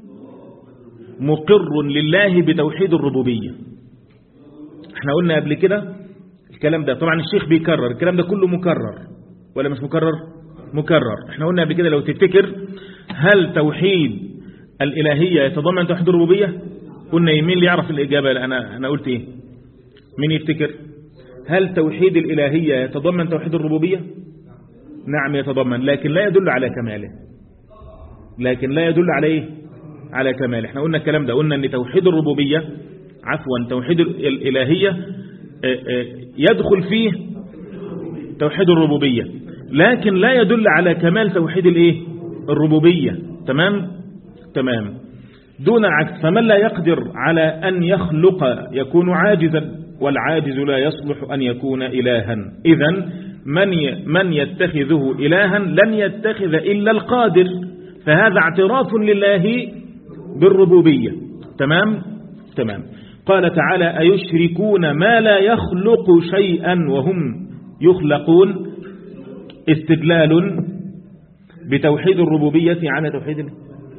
مقر لله بتوحيد الربوبية. احنا قلنا قبل كده الكلام ده، طبعا الشيخ بيكرر الكلام ده كله مكرر ولا مش مكرر؟ مكرر. احنا قلنا قبل كده لو تفتكر، هل توحيد الإلهية يتضمن توحيد الربوبية؟ قلنا مين اللي يعرف الإجابة؟ أنا أنا قلت إيه؟ مين يفتكر؟ هل توحيد الإلهية يتضمن توحيد الربوبية؟ نعم يتضمن، لكن لا يدل على كماله. لكن لا يدل على إيه؟ على كماله. احنا قلنا الكلام ده، قلنا أن توحيد الربوبية عفوا توحيد الإلهية يدخل فيه توحيد الربوبية، لكن لا يدل على كمال توحيد الإيه؟ الربوبية. تمام؟ تمام. دون عكس. فمن لا يقدر على أن يخلق يكون عاجزا، والعاجز لا يصلح أن يكون إلها. إذن من من يتخذه إلها لن يتخذ إلا القادر، فهذا اعتراف لله بالربوبية. تمام؟ تمام. قال تعالى أيشركون ما لا يخلق شيئا وهم يخلقون، استدلال بتوحيد الربوبية على توحيد الله.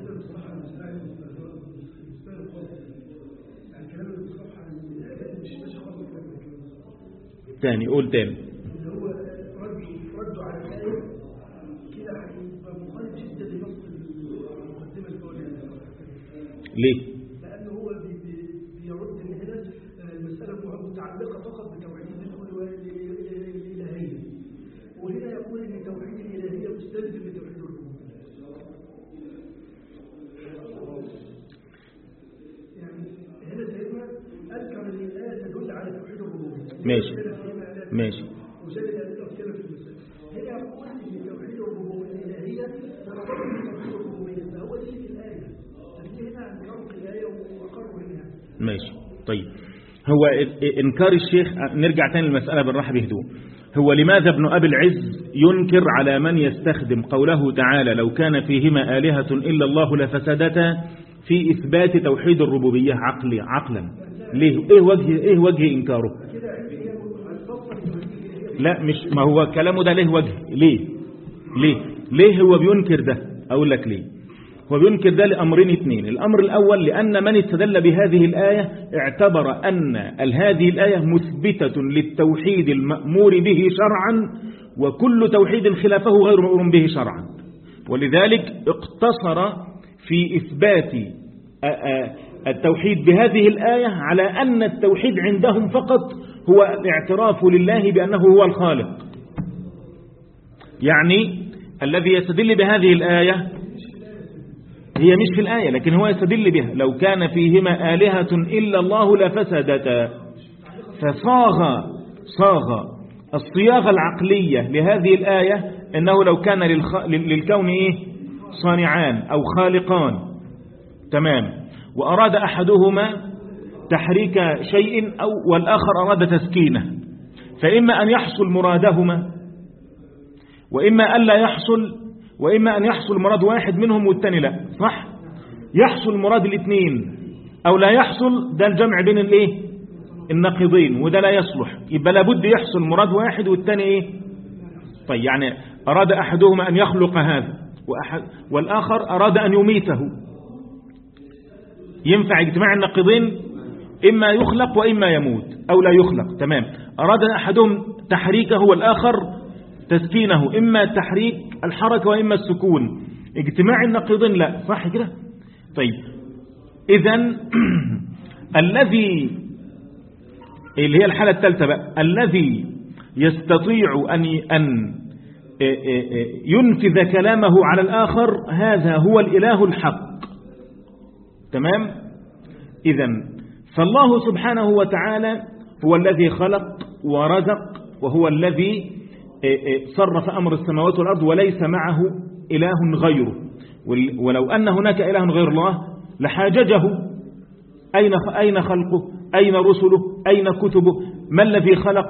تاني قول تاني. ليه؟ لأنه هو بيرد إن هنا المسألة متعلقة فقط بتوحيد الإلهية، وهنا يقول إن توحيد الإلهية مستلزم لتوحيد الربوبية. يعني هنا سيدنا أذكر أن الآية تدل على توحيد الربوبية. ماشي ماشي. وجد الأدلة في المسألة. هنا يقول إن توحيد الربوبية الإلهية مرتبط بتوحيد الربوبية، فهو دي الآية. ماشي. طيب هو إنكار الشيخ، نرجع تاني للمسألة بالراحة بهدوء. هو لماذا ابن أبي العز ينكر على من يستخدم قوله تعالى لو كان فيهما آلهة إلا الله لفسدتا في إثبات توحيد الربوبية عقلي عقلا؟ ليه؟ إيه وجه إيه وجه إنكاره؟ لا مش، ما هو كلامه ده ليه وجه؟ ليه ليه ليه هو بينكر ده؟ أقول لك ليه. هو بينكر ده لأمرين اثنين. الأمر الأول لأن من استدل بهذه الآية اعتبر أن هذه الآية مثبتة للتوحيد المأمور به شرعا، وكل توحيد خلافه غير مأمور به شرعا، ولذلك اقتصر في إثبات التوحيد بهذه الآية على أن التوحيد عندهم فقط هو الاعتراف لله بأنه هو الخالق. يعني الذي يستدل بهذه الآية هي مش في الآية، لكن هو يستدل بها لو كان فيهما آلهة إلا الله لفسدتا، فصاغ صاغ الصياغة العقلية لهذه الآية أنه لو كان للخ... للكون إيه؟ صانعان أو خالقان. تمام. وأراد أحدهما تحريك شيء أو والآخر أراد تسكينه، فإما أن يحصل مرادهما وإما أن لا يحصل، وإما أن يحصل مراد واحد منهم والتاني لا. صح؟ يحصل مراد الاثنين أو لا يحصل، ده الجمع بين الايه؟ النقيضين، وده لا يصلح. يبقى لابد يحصل مراد واحد والتاني ايه؟ طيب يعني أراد أحدهما أن يخلق هذا وأحد والآخر أراد أن يميته، ينفع اجتماع النقيضين؟ إما يخلق وإما يموت أو لا يخلق. تمام. أراد أحدهم تحريكه والآخر تسكينه، إما تحريك الحركة وإما السكون، اجتماع النقيضين لا. صح كده؟ طيب إذن الذي اللي هي الحالة الثالثة بقى، الذي يستطيع أن أن ينفذ كلامه على الآخر هذا هو الإله الحق. تمام؟ إذن فالله سبحانه وتعالى هو الذي خلق ورزق، وهو الذي صرف أمر السماوات والأرض، وليس معه إله غيره. ولو أن هناك إله غير الله لحاججه. أين أين خلقه؟ أين رسله؟ أين كتبه؟ ما الذي خلق؟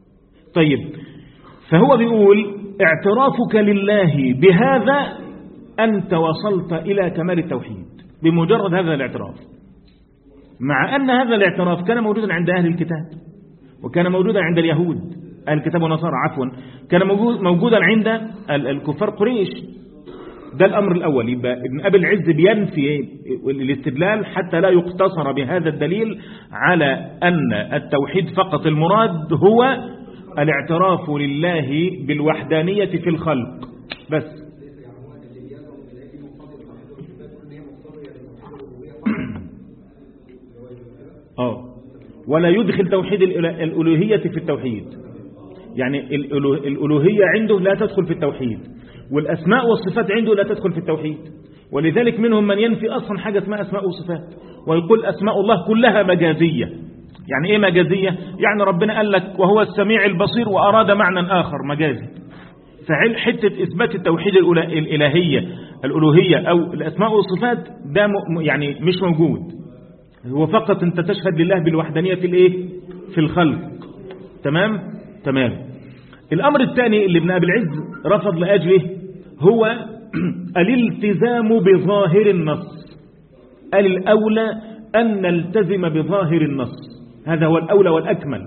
طيب فهو بيقول اعترافك لله بهذا أنت وصلت إلى كمال التوحيد بمجرد هذا الاعتراف، مع أن هذا الاعتراف كان موجودا عند أهل الكتاب، وكان موجودا عند اليهود أهل الكتاب ونصارى عفوا، كان موجودا عند الكفار قريش. ده الأمر الأول. يبقى ابن أبي العز بينفي الاستدلال حتى لا يقتصر بهذا الدليل على أن التوحيد فقط المراد هو الاعتراف لله بالوحدانية في الخلق بس. اه ولا يدخل توحيد الألوهية في التوحيد، يعني الألوهية عنده لا تدخل في التوحيد، والأسماء والصفات عنده لا تدخل في التوحيد. ولذلك منهم من ينفي أصلا حاجة اسمها أسماء وصفات، ويقول أسماء الله كلها مجازية. يعني إيه مجازية؟ يعني ربنا قال لك وهو السميع البصير وأراد معنى آخر مجازي. فعل حتة إثبات التوحيد الإلهية الألوهية أو الأسماء والصفات ده يعني مش موجود، هو فقط أنت تشهد لله بالوحدانية في الإيه؟ في الخلق. تمام؟ تمام. الأمر الثاني اللي ابن أبي العز رفض لأجله هو الالتزام بظاهر النص. قال الأولى أن نلتزم بظاهر النص، هذا هو الأولى والأكمل.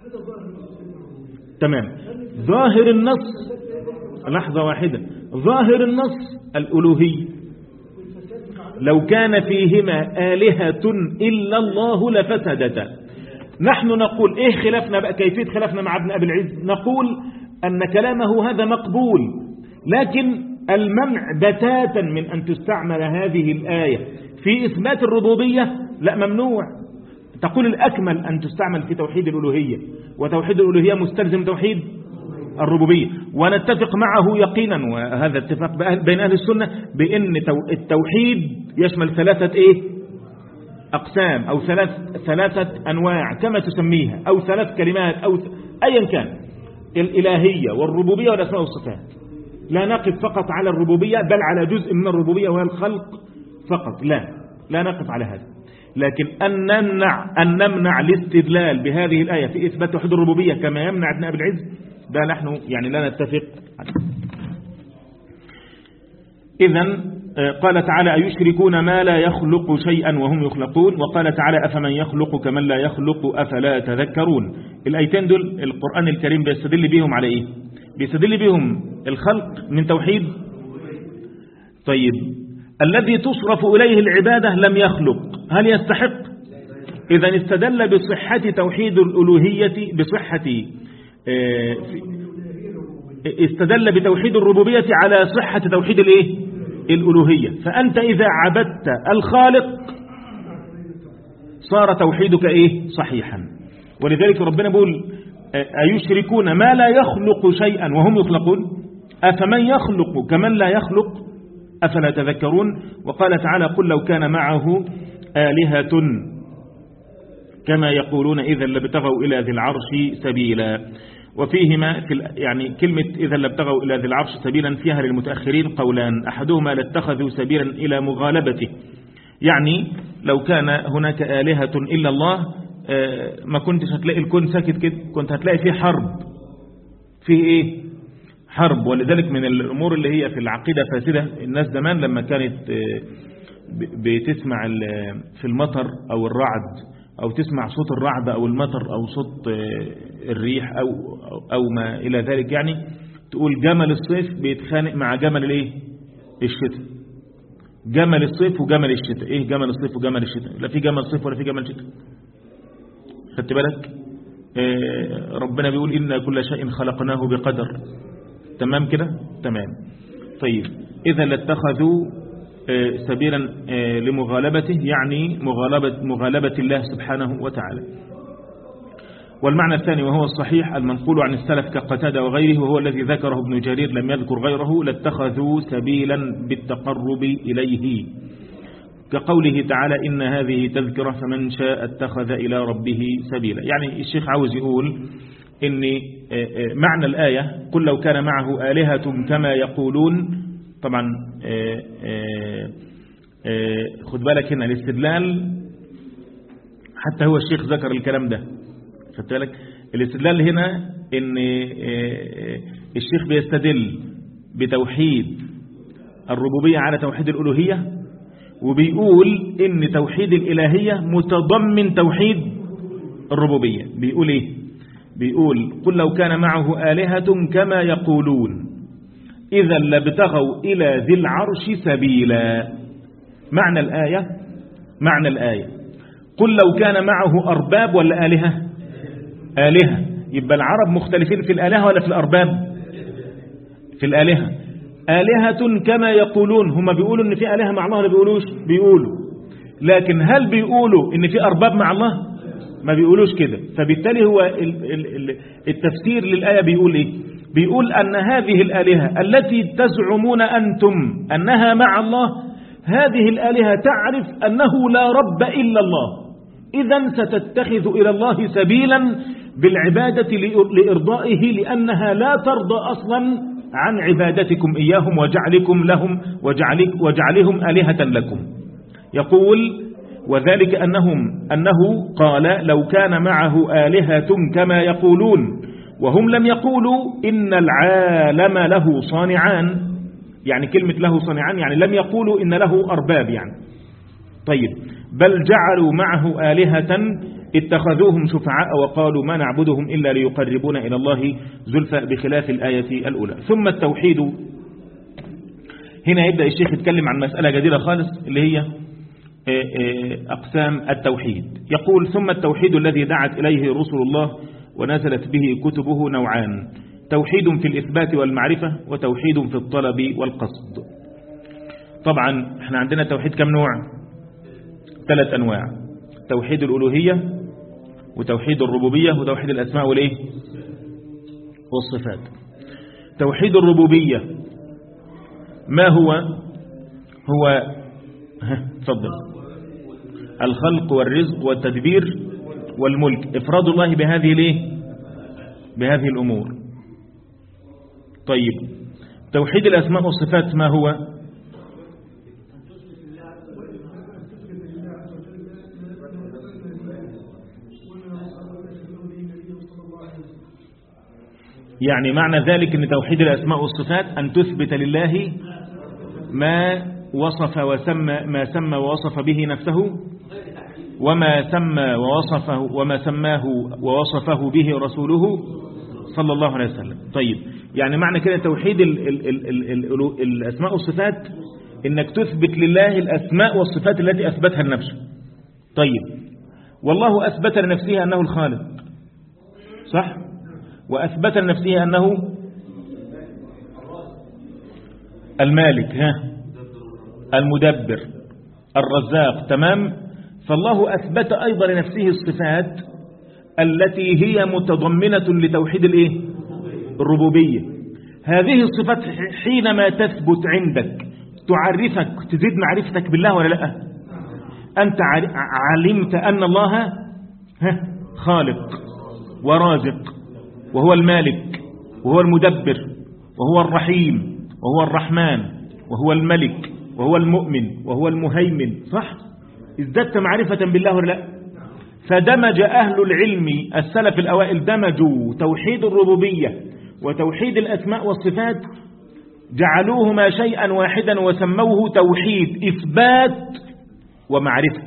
تمام. ظاهر النص، لحظة واحدة، ظاهر النص الألوهية. لو كان فيهما آلهة إلا الله لفسدتا. نحن نقول إيه خلافنا بقى، كيفية خلافنا مع ابن أبي العز؟ نقول أن كلامه هذا مقبول، لكن المنع بتاتا من أن تستعمل هذه الآية في إثبات الربوبية لا، ممنوع. تقول الأكمل أن تستعمل في توحيد الألوهية، وتوحيد الألوهية مستلزم توحيد الربوبية. ونتفق معه يقينا، وهذا اتفاق بين أهل السنة، بأن التوحيد يشمل ثلاثة إيه؟ أقسام أو ثلاث ثلاثة أنواع كما تسميها، أو ثلاث كلمات أو أيا كان، الإلهية والربوبية والأسماء والصفات. لا نقف فقط على الربوبية بل على جزء من الربوبية وهي الخلق فقط، لا لا نقف على هذا. لكن أن نمنع أن نمنع الاستدلال بهذه الآية في إثبات توحيد الربوبية كما يمنع ابن أبي العز، ده نحن يعني لا نتفق عليه. إذن قال تعالى أيشركون ما لا يخلق شيئا وهم يخلقون، وقال تعالى أفمن يخلق كمن لا يخلق أفلا تذكرون. الآيتين دول القرآن الكريم بيستدل بيهم على إيه؟ بيستدل بيهم الخلق من توحيد. طيب الذي تصرف إليه العبادة لم يخلق، هل يستحق؟ إذن استدل بصحة توحيد الألوهية، بصحة استدل بتوحيد الربوبية على صحة توحيد الإيه؟ الألوهية. فأنت إذا عبدت الخالق صار توحيدك إيه؟ صحيحا. ولذلك ربنا بيقول أيشركون ما لا يخلق شيئا وهم يخلقون أفمن يخلق كمن لا يخلق أفلا تذكرون. وقال تعالى قل لو كان معه آلهة كما يقولون إذا لابتغوا إلى ذي العرش سبيلا. وفيهما في يعني كلمة إذا لابتغوا إلى ذي العرش سبيلا فيها للمتأخرين قولان، أحدهما لاتخذوا سبيلا إلى مغالبته، يعني لو كان هناك آلهة إلا الله ما كنتش هتلاقي الكون ساكت كده، كنت هتلاقي فيه حرب، فيه إيه؟ حرب. ولذلك من الأمور اللي هي في العقيدة فاسدة، الناس زمان لما كانت بتسمع في المطر أو الرعد، أو تسمع صوت الرعد أو المطر أو صوت الريح أو, أو ما إلى ذلك، يعني تقول جمل الصيف بيتخانق مع جمل الايه؟ الشتاء. جمل الصيف وجمل الشتاء. ايه جمل الصيف وجمل الشتاء؟ لا في جمل صيف ولا في جمل شتاء. خدت بالك؟ آه ربنا بيقول إن كل شيء خلقناه بقدر. تمام كده؟ تمام. طيب إذا لاتخذوا سبيلا لمغالبته، يعني مغالبة, مغالبة الله سبحانه وتعالى. والمعنى الثاني وهو الصحيح المنقول عن السلف كقتادة وغيره، وهو الذي ذكره ابن جرير لم يذكر غيره، لاتخذوا سبيلا بالتقرب إليه، كقوله تعالى إن هذه تذكرة فمن شاء اتخذ إلى ربه سبيلا. يعني الشيخ عاوز يقول إن معنى الآية قل لو كان معه آلهة كما يقولون، طبعا آآ آآ آآ خد بالك هنا الاستدلال، حتى هو الشيخ ذكر الكلام ده، خد بالك الاستدلال هنا ان الشيخ بيستدل بتوحيد الربوبية على توحيد الألوهية، وبيقول إن توحيد الإلهية متضمن توحيد الربوبية. بيقول إيه؟ بيقول قل لو كان معه آلهة كما يقولون إذا لابتغوا إلى ذي العرش سبيلا. معنى الآية معنى الآية قل لو كان معه أرباب ولا آلهة؟ آلهة. يبقى العرب مختلفين في الآلهة ولا في الأرباب؟ في الآلهة. آلهة كما يقولون، هم بيقولوا إن في آلهة مع الله ولا بيقولوش؟ بيقولوا. لكن هل بيقولوا إن في أرباب مع الله؟ ما بيقولوش كده. فبالتالي هو التفسير للآية بيقول إيه؟ بيقول أن هذه الآلهة التي تزعمون أنتم أنها مع الله، هذه الآلهة تعرف أنه لا رب إلا الله، إذن ستتخذ إلى الله سبيلا بالعبادة لإرضائه، لأنها لا ترضى أصلا عن عبادتكم إياهم وجعلكم لهم وجعلك وجعلهم آلهة لكم. يقول وذلك أنهم أنه قال لو كان معه آلهة كما يقولون، وهم لم يقولوا إن العالم له صانعان، يعني كلمة له صانعان يعني لم يقولوا إن له أرباب يعني. طيب بل جعلوا معه آلهة اتخذوهم شفعاء وقالوا ما نعبدهم إلا ليقربونا إلى الله زلفى، بخلاف الآية الأولى. ثم التوحيد، هنا يبدأ الشيخ يتكلم عن مسألة جديدة خالص اللي هي أقسام التوحيد. يقول ثم التوحيد الذي دعت إليه رسل الله ونزلت به كتبه نوعان: توحيد في الإثبات والمعرفة، وتوحيد في الطلب والقصد. طبعا احنا عندنا توحيد كم نوع؟ ثلاث أنواع: توحيد الألوهية، وتوحيد الربوبية، وتوحيد الأسماء والإيه والصفات. توحيد الربوبية ما هو؟ هو تفضل الخلق والرزق والتدبير والملك، إفراد الله بهذه ليه بهذه الأمور. طيب توحيد الأسماء والصفات ما هو؟ يعني معنى ذلك أن توحيد الأسماء والصفات أن تثبت لله ما وصف وسمى ما سمى ووصف به نفسه، وما سمى ووصفه وما سماه ووصفه به رسوله صلى الله عليه وسلم. طيب يعني معنى كده توحيد ال ال ال ال ال الأسماء والصفات إنك تثبت لله الأسماء والصفات التي أثبتها لنفسه. طيب والله أثبت لنفسه أنه الخالق، صح؟ وأثبت لنفسه أنه المالك، ها المدبر الرزاق، تمام. فالله أثبت أيضا لنفسه الصفات التي هي متضمنة لتوحيد الإيه؟ الربوبية. هذه الصفات حينما تثبت عندك تعرفك، تزيد معرفتك بالله ولا لا؟ أنت علمت أن الله خالق ورازق، وهو المالك، وهو المدبر، وهو الرحيم، وهو الرحمن، وهو الملك، وهو المؤمن، وهو المهيمن، صح؟ ازددت معرفة بالله ولا لا؟ فدمج أهل العلم السلف الأوائل، دمجوا توحيد الربوبية وتوحيد الأسماء والصفات، جعلوهما شيئا واحدا وسموه توحيد إثبات ومعرفة.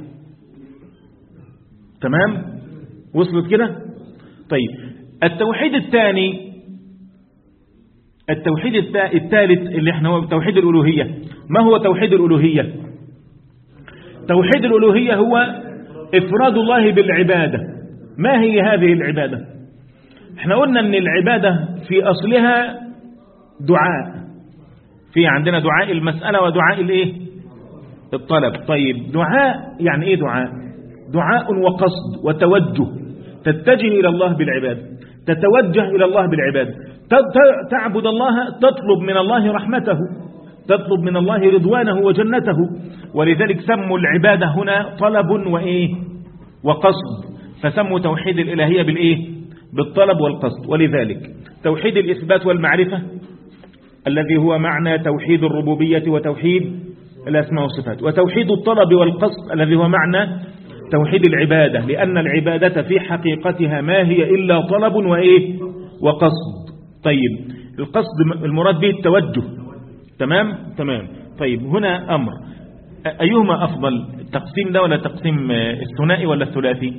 تمام؟ وصلت كده؟ طيب التوحيد الثاني، التوحيد الثالث اللي احنا هو توحيد الألوهية. ما هو توحيد الألوهية؟ توحيد الألوهية هو إفراد الله بالعبادة. ما هي هذه العبادة؟ احنا قلنا ان العبادة في أصلها دعاء، في عندنا دعاء المسألة ودعاء الايه؟ الطلب. طيب دعاء يعني ايه دعاء؟ دعاء وقصد وتوجه، تتجه إلى الله بالعبادة، تتوجه إلى الله بالعبادة، تعبد الله، تطلب من الله رحمته، تطلب من الله رضوانه وجنته. ولذلك سموا العبادة هنا طلب وإيه؟ وقصد، فسموا توحيد الإلهية بالإيه؟ بالطلب والقصد. ولذلك توحيد الإثبات والمعرفة الذي هو معنى توحيد الربوبية وتوحيد الأسماء والصفات، وتوحيد الطلب والقصد الذي هو معنى توحيد العبادة، لأن العبادة في حقيقتها ما هي إلا طلب وإيه؟ وقصد. طيب القصد المراد به التوجه، تمام؟ تمام. طيب هنا أمر، أيهما أفضل، التقسيم ده ولا تقسيم الثنائي ولا الثلاثي؟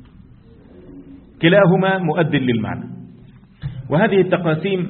كلاهما مؤد للمعنى. وهذه التقاسيم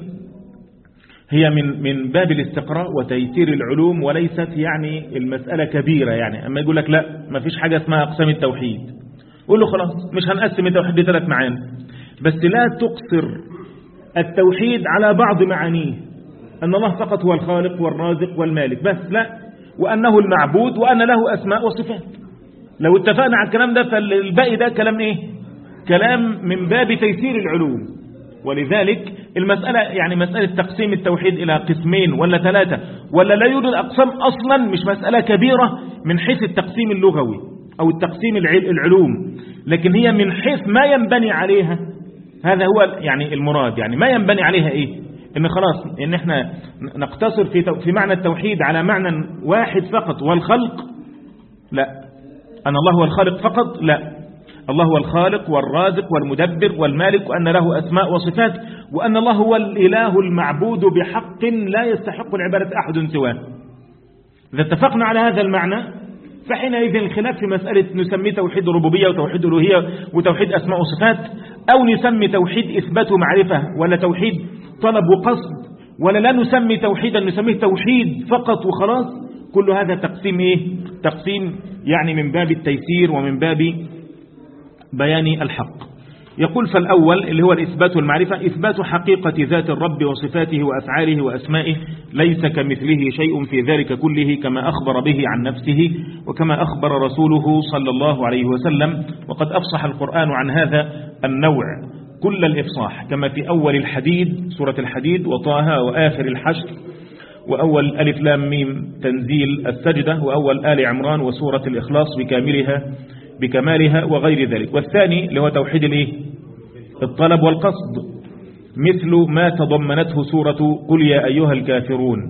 هي من من باب الاستقراء وتيسير العلوم، وليست يعني المسألة كبيرة. يعني أما يقول لك لا ما فيش حاجة اسمها أقسام التوحيد، قول له خلاص مش هنقسم التوحيد لثلاث معاني، بس لا تقصر التوحيد على بعض معانيه، أن الله فقط هو الخالق والرازق والمالك بس، لا، وأنه المعبود وأن له أسماء وصفات. لو اتفقنا على الكلام ده فالباقي ده كلام إيه؟ كلام من باب تيسير العلوم. ولذلك المسألة يعني مسألة تقسيم التوحيد إلى قسمين ولا ثلاثة ولا لا يوجد أقسام أصلا مش مسألة كبيرة من حيث التقسيم اللغوي أو التقسيم العلوم، لكن هي من حيث ما ينبني عليها. هذا هو يعني المراد. يعني ما ينبني عليها إيه؟ إن خلاص إن إحنا نقتصر في في معنى التوحيد على معنى واحد فقط والخلق، لا، أن الله هو الخالق فقط، لا، الله هو الخالق والرازق والمدبر والمالك، وأن له أسماء وصفات، وأن الله هو الإله المعبود بحق لا يستحق العبادة أحد سواه. إذا اتفقنا على هذا المعنى فحينئذ الخلاف في مسألة نسمي توحيد ربوبية وتوحيد ألوهية وتوحيد أسماء وصفات، أو نسمي توحيد إثبات ومعرفة، ولا توحيد طلب وقصد، ولا لا نسمي توحيدا نسميه توحيد فقط وخلاص. كل هذا تقسيم إيه؟ تقسيم يعني من باب التيسير ومن باب بيان الحق. يقول فالأول اللي هو الإثبات والمعرفة، إثبات حقيقة ذات الرب وصفاته وأفعاله وأسمائه، ليس كمثله شيء في ذلك كله، كما أخبر به عن نفسه وكما أخبر رسوله صلى الله عليه وسلم. وقد أفصح القرآن عن هذا النوع كل الإفصاح، كما في أول الحديد سورة الحديد وطه وآخر الحشر وأول ألف لام ميم تنزيل السجدة وأول آل عمران وسورة الإخلاص بكاملها بكمالها وغير ذلك. والثاني اللي هو توحيد الايه؟ الطلب والقصد، مثل ما تضمنته سورة قل يا أيها الكافرون.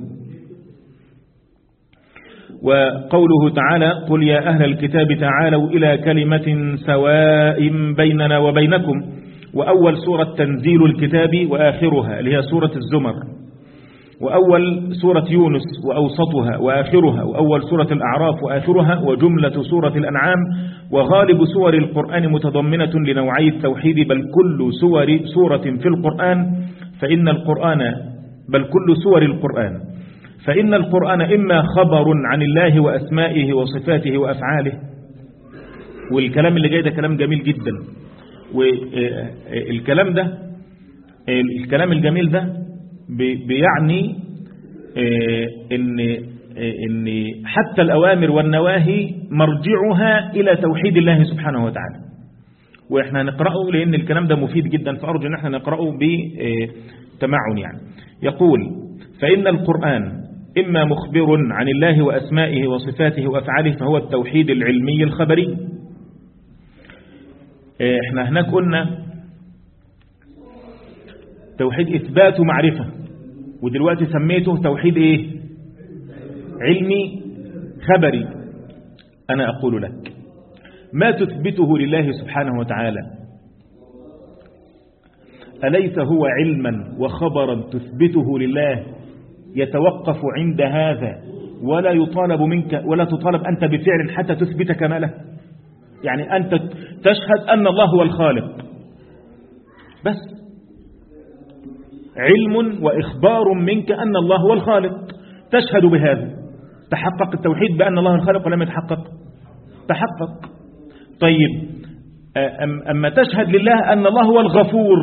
وقوله تعالى قل يا أهل الكتاب تعالوا إلى كلمة سواء بيننا وبينكم، وأول سورة تنزيل الكتاب وآخرها اللي هي سورة الزمر، وأول سورة يونس وأوسطها وآخرها، وأول سورة الأعراف وآخرها، وجملة سورة الأنعام. وغالب سور القرآن متضمنة لنوعي التوحيد، بل كل سور سورة في القرآن فإن القرآن بل كل سور القرآن فإن القرآن إما خبر عن الله وأسمائه وصفاته وأفعاله. والكلام اللي جاي ده كلام جميل جدا، والكلام ده الكلام الجميل ده بيعني ان ان حتى الأوامر والنواهي مرجعها إلى توحيد الله سبحانه وتعالى. واحنا هنقرأه لأن الكلام ده مفيد جدا، فأرجو ان احنا نقرأه بتمعن. يعني يقول فإن القرآن إما مخبر عن الله وأسمائه وصفاته وأفعاله، فهو التوحيد العلمي الخبري. احنا هناك قلنا توحيد إثبات ومعرفة، ودلوقتي سميته توحيد إيه؟ علمي خبري. أنا أقول لك ما تثبته لله سبحانه وتعالى أليس هو علما وخبرا تثبته لله يتوقف عند هذا، ولا يطالب منك ولا تطالب أنت بفعل حتى تثبت كماله؟ يعني أنت تشهد أن الله هو الخالق بس، علم وإخبار منك أن الله هو الخالق، تشهد بهذا، تحقق التوحيد بأن الله الخالق ولم يتحقق؟ تحقق. طيب أما تشهد لله أن الله هو الغفور،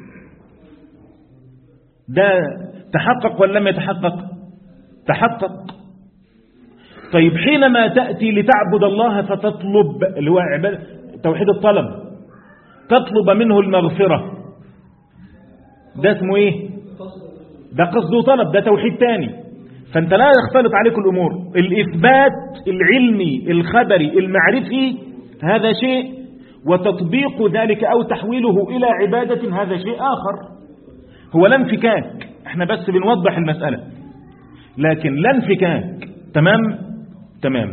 ده تحقق ولا لم يتحقق؟ تحقق. طيب حينما تأتي لتعبد الله فتطلب اللي هو توحيد الطلب، تطلب منه المغفرة، ده اسمه ايه؟ ده قصد وطلب، ده توحيد تاني. فانت لا يختلط عليك الامور. الاثبات العلمي الخبري المعرفي هذا شيء، وتطبيق ذلك او تحويله الى عبادة هذا شيء اخر. هو لا انفكاك، احنا بس بنوضح المسألة، لكن لا انفكاك. تمام تمام.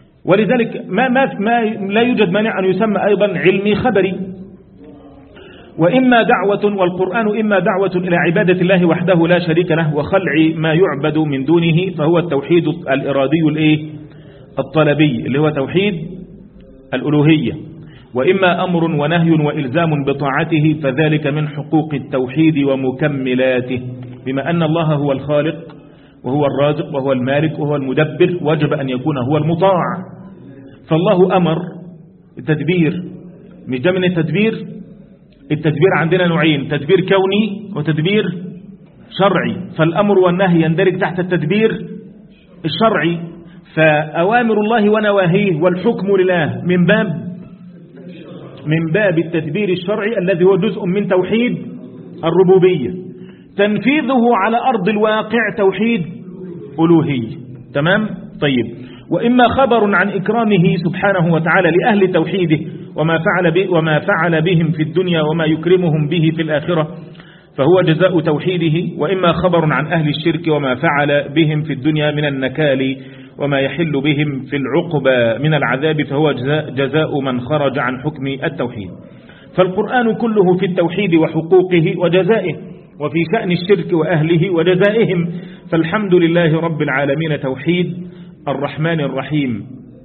ولذلك ما, ما, ما لا يوجد مانع ان يسمى ايضا علمي خبري. وإما دعوة والقرآن إما دعوة إلى عبادة الله وحده لا شريك له وخلع ما يعبد من دونه، فهو التوحيد الإرادي الإيه؟ الطلبي اللي هو توحيد الألوهية. وإما أمر ونهي وإلزام بطاعته، فذلك من حقوق التوحيد ومكملاته، بما أن الله هو الخالق وهو الرازق وهو المالك وهو المدبر، وجب أن يكون هو المطاع. فالله أمر التدبير، مش ده من التدبير؟ التدبير عندنا نوعين، تدبير كوني وتدبير شرعي، فالأمر والنهي يندرج تحت التدبير الشرعي، فأوامر الله ونواهيه والحكم لله من باب من باب التدبير الشرعي الذي هو جزء من توحيد الربوبية، تنفيذه على أرض الواقع توحيد ألوهية. تمام؟ طيب، وإما خبر عن إكرامه سبحانه وتعالى لأهل توحيده وما فعل به وما فعل بهم في الدنيا وما يكرمهم به في الآخرة، فهو جزاء توحيده. وإما خبر عن أهل الشرك وما فعل بهم في الدنيا من النكال وما يحل بهم في العقبة من العذاب، فهو جزاء, جزاء من خرج عن حكم التوحيد. فالقرآن كله في التوحيد وحقوقه وجزائه، وفي شأن الشرك وأهله وجزائهم. فالحمد لله رب العالمين توحيد الرحمن الرحيم،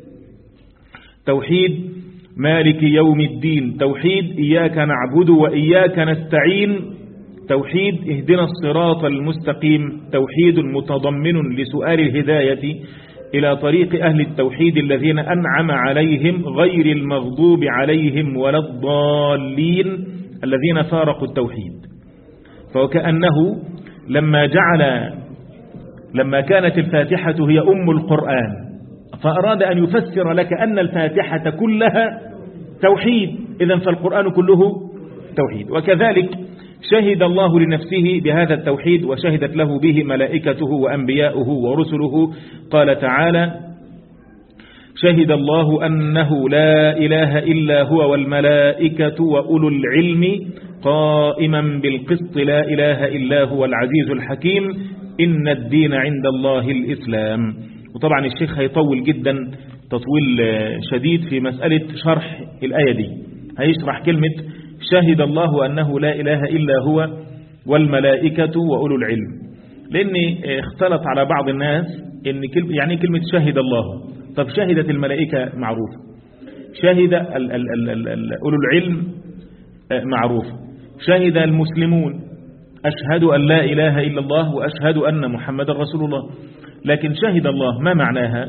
توحيد مالك يوم الدين، توحيد إياك نعبد وإياك نستعين، توحيد اهدنا الصراط المستقيم، توحيد متضمن لسؤال الهداية إلى طريق أهل التوحيد الذين أنعم عليهم غير المغضوب عليهم ولا الضالين الذين فارقوا التوحيد. فوكأنه لما جعل لما كانت الفاتحة هي أم القرآن، فأراد أن يفسر لك أن الفاتحة كلها توحيد، إذن فالقرآن كله توحيد. وكذلك شهد الله لنفسه بهذا التوحيد وشهدت له به ملائكته وأنبياؤه ورسله. قال تعالى: شهد الله أنه لا إله إلا هو والملائكة وأولو العلم قائما بالقسط لا إله إلا هو العزيز الحكيم إن الدين عند الله الإسلام. وطبعا الشيخ هيطول جدا تطويل شديد في مسألة شرح الآية دي، هيشرح كلمة شهد الله أنه لا إله إلا هو والملائكة وأولو العلم، لأن اختلط على بعض الناس إن يعني كلمة شهد الله، طب شهدت الملائكة معروف، شهد ال ال ال ال ال أولو العلم معروف، شهد المسلمون أشهد أن لا إله إلا الله وأشهد أن محمد رسول الله، لكن شهد الله ما معناها؟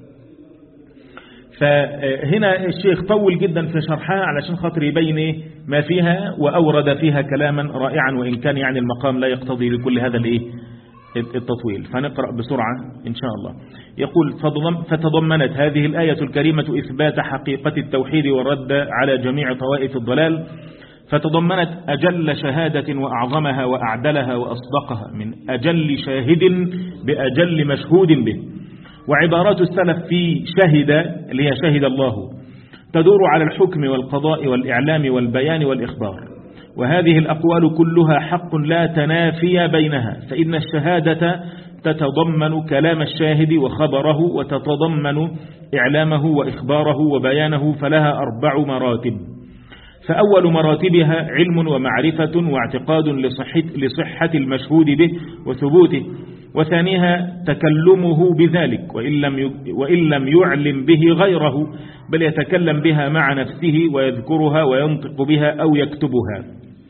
فهنا الشيخ طول جدا في شرحها علشان خاطر يبين ما فيها، وأورد فيها كلاما رائعا، وإن كان يعني المقام لا يقتضي لكل هذا الايه التطويل، فنقرأ بسرعة إن شاء الله. يقول: فتضمنت هذه الآية الكريمة إثبات حقيقة التوحيد والرد على جميع طوائف الضلال، فتضمنت أجل شهادة وأعظمها وأعدلها وأصدقها من أجل شاهد بأجل مشهود به. وعبارات السلف في شهد اللي هي شهد الله تدور على الحكم والقضاء والإعلام والبيان والإخبار، وهذه الأقوال كلها حق لا تنافي بينها، فإن الشهادة تتضمن كلام الشاهد وخبره، وتتضمن إعلامه وإخباره وبيانه، فلها أربع مراتب. فأول مراتبها علم ومعرفة واعتقاد لصحة, لصحة المشهود به وثبوته، وثانيها تكلمه بذلك وإن لم وإن لم يعلم به غيره، بل يتكلم بها مع نفسه ويذكرها وينطق بها أو يكتبها.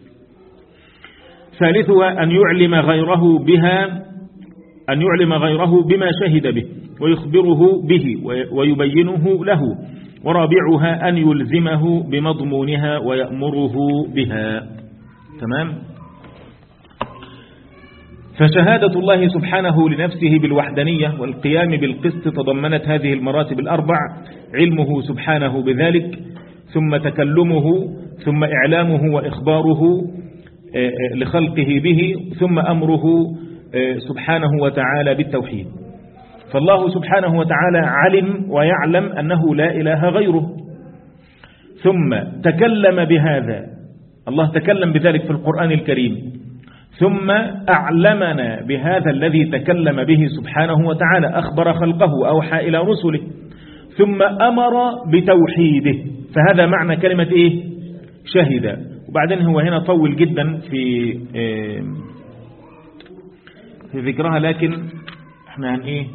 ثالثها أن يعلم غيره بها أن يعلم غيره بما شهد به ويخبره به ويبينه له. ورابعها أن يلزمه بمضمونها ويأمره بها. تمام؟ فشهادة الله سبحانه لنفسه بالوحدانية والقيام بالقسط تضمنت هذه المراتب الأربع: علمه سبحانه بذلك، ثم تكلمه، ثم إعلامه وإخباره لخلقه به، ثم أمره سبحانه وتعالى بالتوحيد. فالله سبحانه وتعالى علم ويعلم أنه لا إله غيره، ثم تكلم بهذا، الله تكلم بذلك في القرآن الكريم، ثم أعلمنا بهذا الذي تكلم به سبحانه وتعالى، أخبر خلقه وأوحى إلى رسله، ثم أمر بتوحيده. فهذا معنى كلمة إيه؟ شهد. وبعدين هو هنا طول جدا في في ذكرها، لكن احنا هن ايه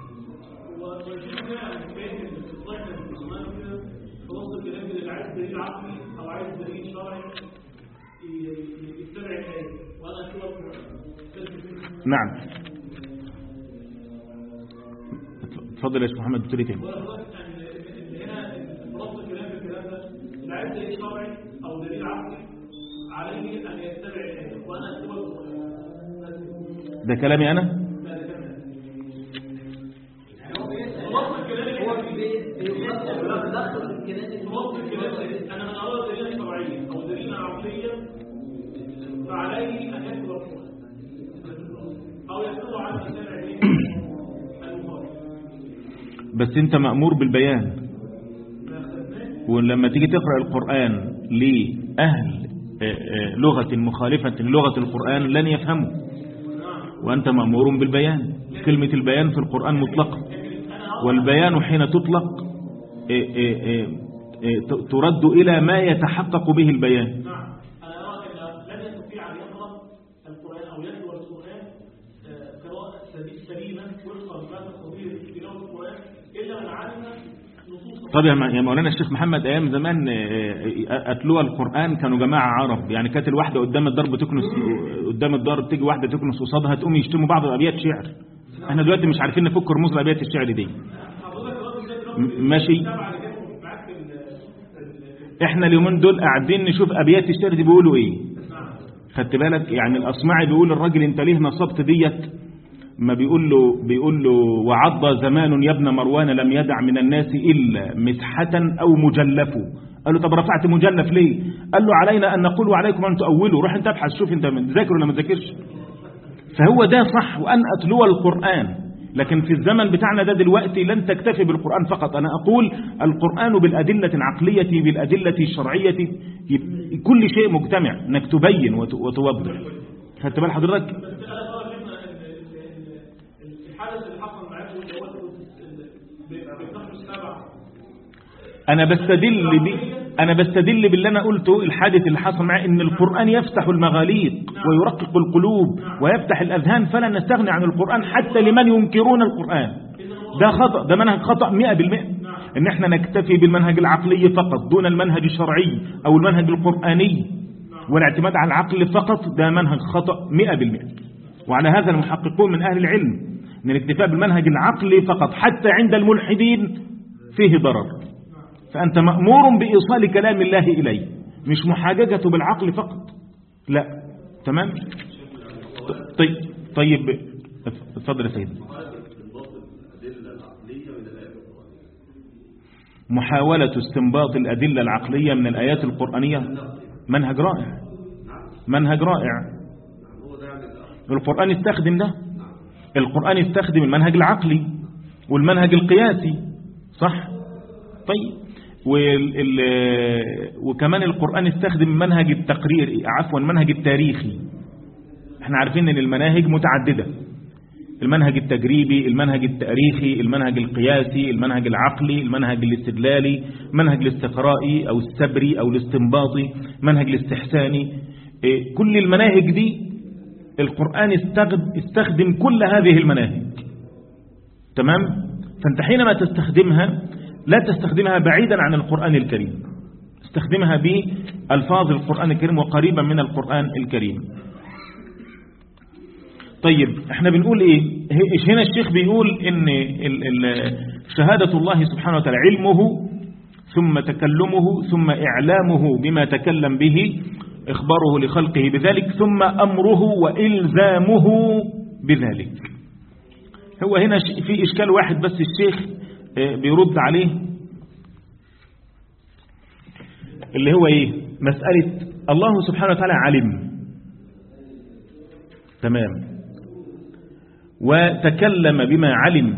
نعم. اتفضل يا شيخ محمد بتقول ايه تاني؟ أو دليل عقلي عليه أن يتبع الآية وأنا أتبع. ده كلامي أنا؟ أنا من أراد دليل شرعي أو دليل عقلية فعليه أن يتبع أو يتبع عن يتبع المخالف. بس أنت مأمور بالبيان، ولما تيجي تقرأ القرآن لأهل لغة مخالفة للغة القرآن لن يفهموا، وأنت مأمور بالبيان. كلمة البيان في القرآن مطلقة، والبيان حين تطلق ترد إلى ما يتحقق به البيان. أنا أرى أن لن يستطيع أن يقرأ القرآن أو يتلو القرآن قراءة سليمة وفقا لما تقتضيه تلاوة القرآن إلا من علم. طب يا مولانا الشيخ محمد، ايام زمان اتلوها القرآن كانوا جماعة عرب، يعني كانت الواحدة قدام الدار بتكنس، قدام الدار تيجي واحدة تكنس قصادها تقوم يشتموا بعض ابيات شعر. احنا دلوقتي مش عارفين نفك رموز ابيات الشعر دي. ماشي، احنا اليومين دول قاعدين نشوف ابيات الشعر دي بيقولوا ايه. خدت بالك؟ يعني الاصمعي بيقول الراجل انت ليه نصبت ديت، ما بيقول له بيقول له وعض زمان يا ابن مروان لم يدع من الناس إلا مسحة أو مجلف. قال له طب رفعت مجلف ليه؟ قال له علينا أن نقول وعليكم أن تؤولوا. روح انت ابحث شوف انت مذاكر ولا ما تذاكرش. فهو ده صح، وأن أتلو القرآن، لكن في الزمن بتاعنا ده دلوقتي لن تكتفي بالقرآن فقط. أنا أقول القرآن بالأدلة العقلية بالأدلة الشرعية، كل شيء مجتمع انك تبين وتوضح. خدت بال حضرتك؟ أنا بستدل بي أنا بستدل باللي أنا قلته. الحادث اللي حصل معي إن القرآن يفتح المغاليق ويرقق القلوب ويفتح الأذهان، فلا نستغني عن القرآن حتى لمن ينكرون القرآن. ده خطأ، ده منهج خطأ مئة بالمئة، إن احنا نكتفي بالمنهج العقلي فقط دون المنهج الشرعي أو المنهج القرآني، والاعتماد على العقل فقط ده منهج خطأ مئة بالمئة. وعلى هذا المحققون من أهل العلم إن الاكتفاء بالمنهج العقلي فقط حتى عند الملحدين فيه ضرر. فأنت مأمور بإيصال كلام الله إليه، مش محاججته بالعقل فقط، لا. تمام؟ طيب طيب اتفضل يا سيدي. محاولة استنباط الأدلة العقلية من الآيات القرآنية منهج رائع، منهج رائع. القرآن استخدم ده، القرآن استخدم المنهج العقلي والمنهج القياسي، صح؟ طيب، وكمان القرآن استخدم منهج التقرير، عفوا المنهج التاريخي. احنا عارفين ان المناهج متعددة، المنهج التجريبي، المنهج التاريخي، المنهج القياسي، المنهج العقلي، المنهج الاستدلالي، منهج الاستقرائي او السبري او الاستنباطي، منهج الاستحساني. كل المناهج دي القرآن استخدم كل هذه المناهج. تمام؟ فانت حينما تستخدمها لا تستخدمها بعيدا عن القرآن الكريم، استخدمها بألفاظ القرآن الكريم وقريبا من القرآن الكريم. طيب احنا بنقول ايه؟ هنا الشيخ بيقول ان شهادة الله سبحانه وتعالى علمه ثم تكلمه ثم إعلامه بما تكلم به، إخباره لخلقه بذلك، ثم أمره وإلزامه بذلك. هو هنا في إشكال واحد بس الشيخ بيرد عليه، اللي هو ايه؟ مسألة الله سبحانه وتعالى علم، تمام، وتكلم بما علم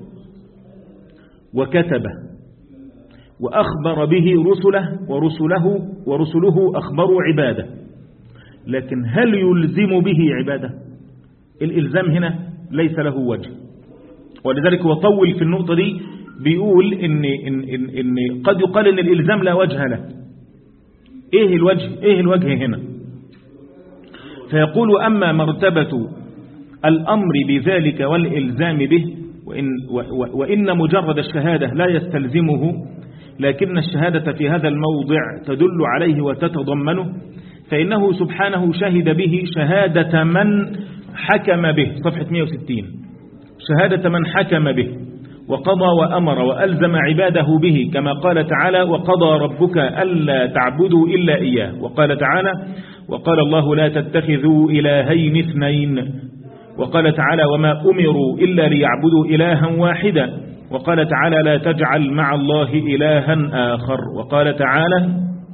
وكتبه وأخبر به رسله ورسله ورسله أخبروا عباده، لكن هل يلزم به عباده؟ الإلزام هنا ليس له وجه، ولذلك هو طول في النقطة دي، بيقول إن, إن, إن, إن قد يقال إن الإلزام لا وجه له. إيه الوجه إيه الوجه هنا؟ فيقول أما مرتبة الأمر بذلك والإلزام به وإن, وإن مجرد الشهادة لا يستلزمه، لكن الشهادة في هذا الموضع تدل عليه وتتضمنه، فإنه سبحانه شهد به شهادة من حكم به، صفحة مئة وستين، شهادة من حكم به وقضى وأمر وألزم عباده به، كما قال تعالى وقضى ربك ألا تعبدوا إلا إياه، وقال تعالى وقال الله لا تتخذوا إلهين اثنين، وقال تعالى وما أمروا إلا ليعبدوا إلها واحدا، وقال تعالى لا تجعل مع الله إلها آخر، وقال تعالى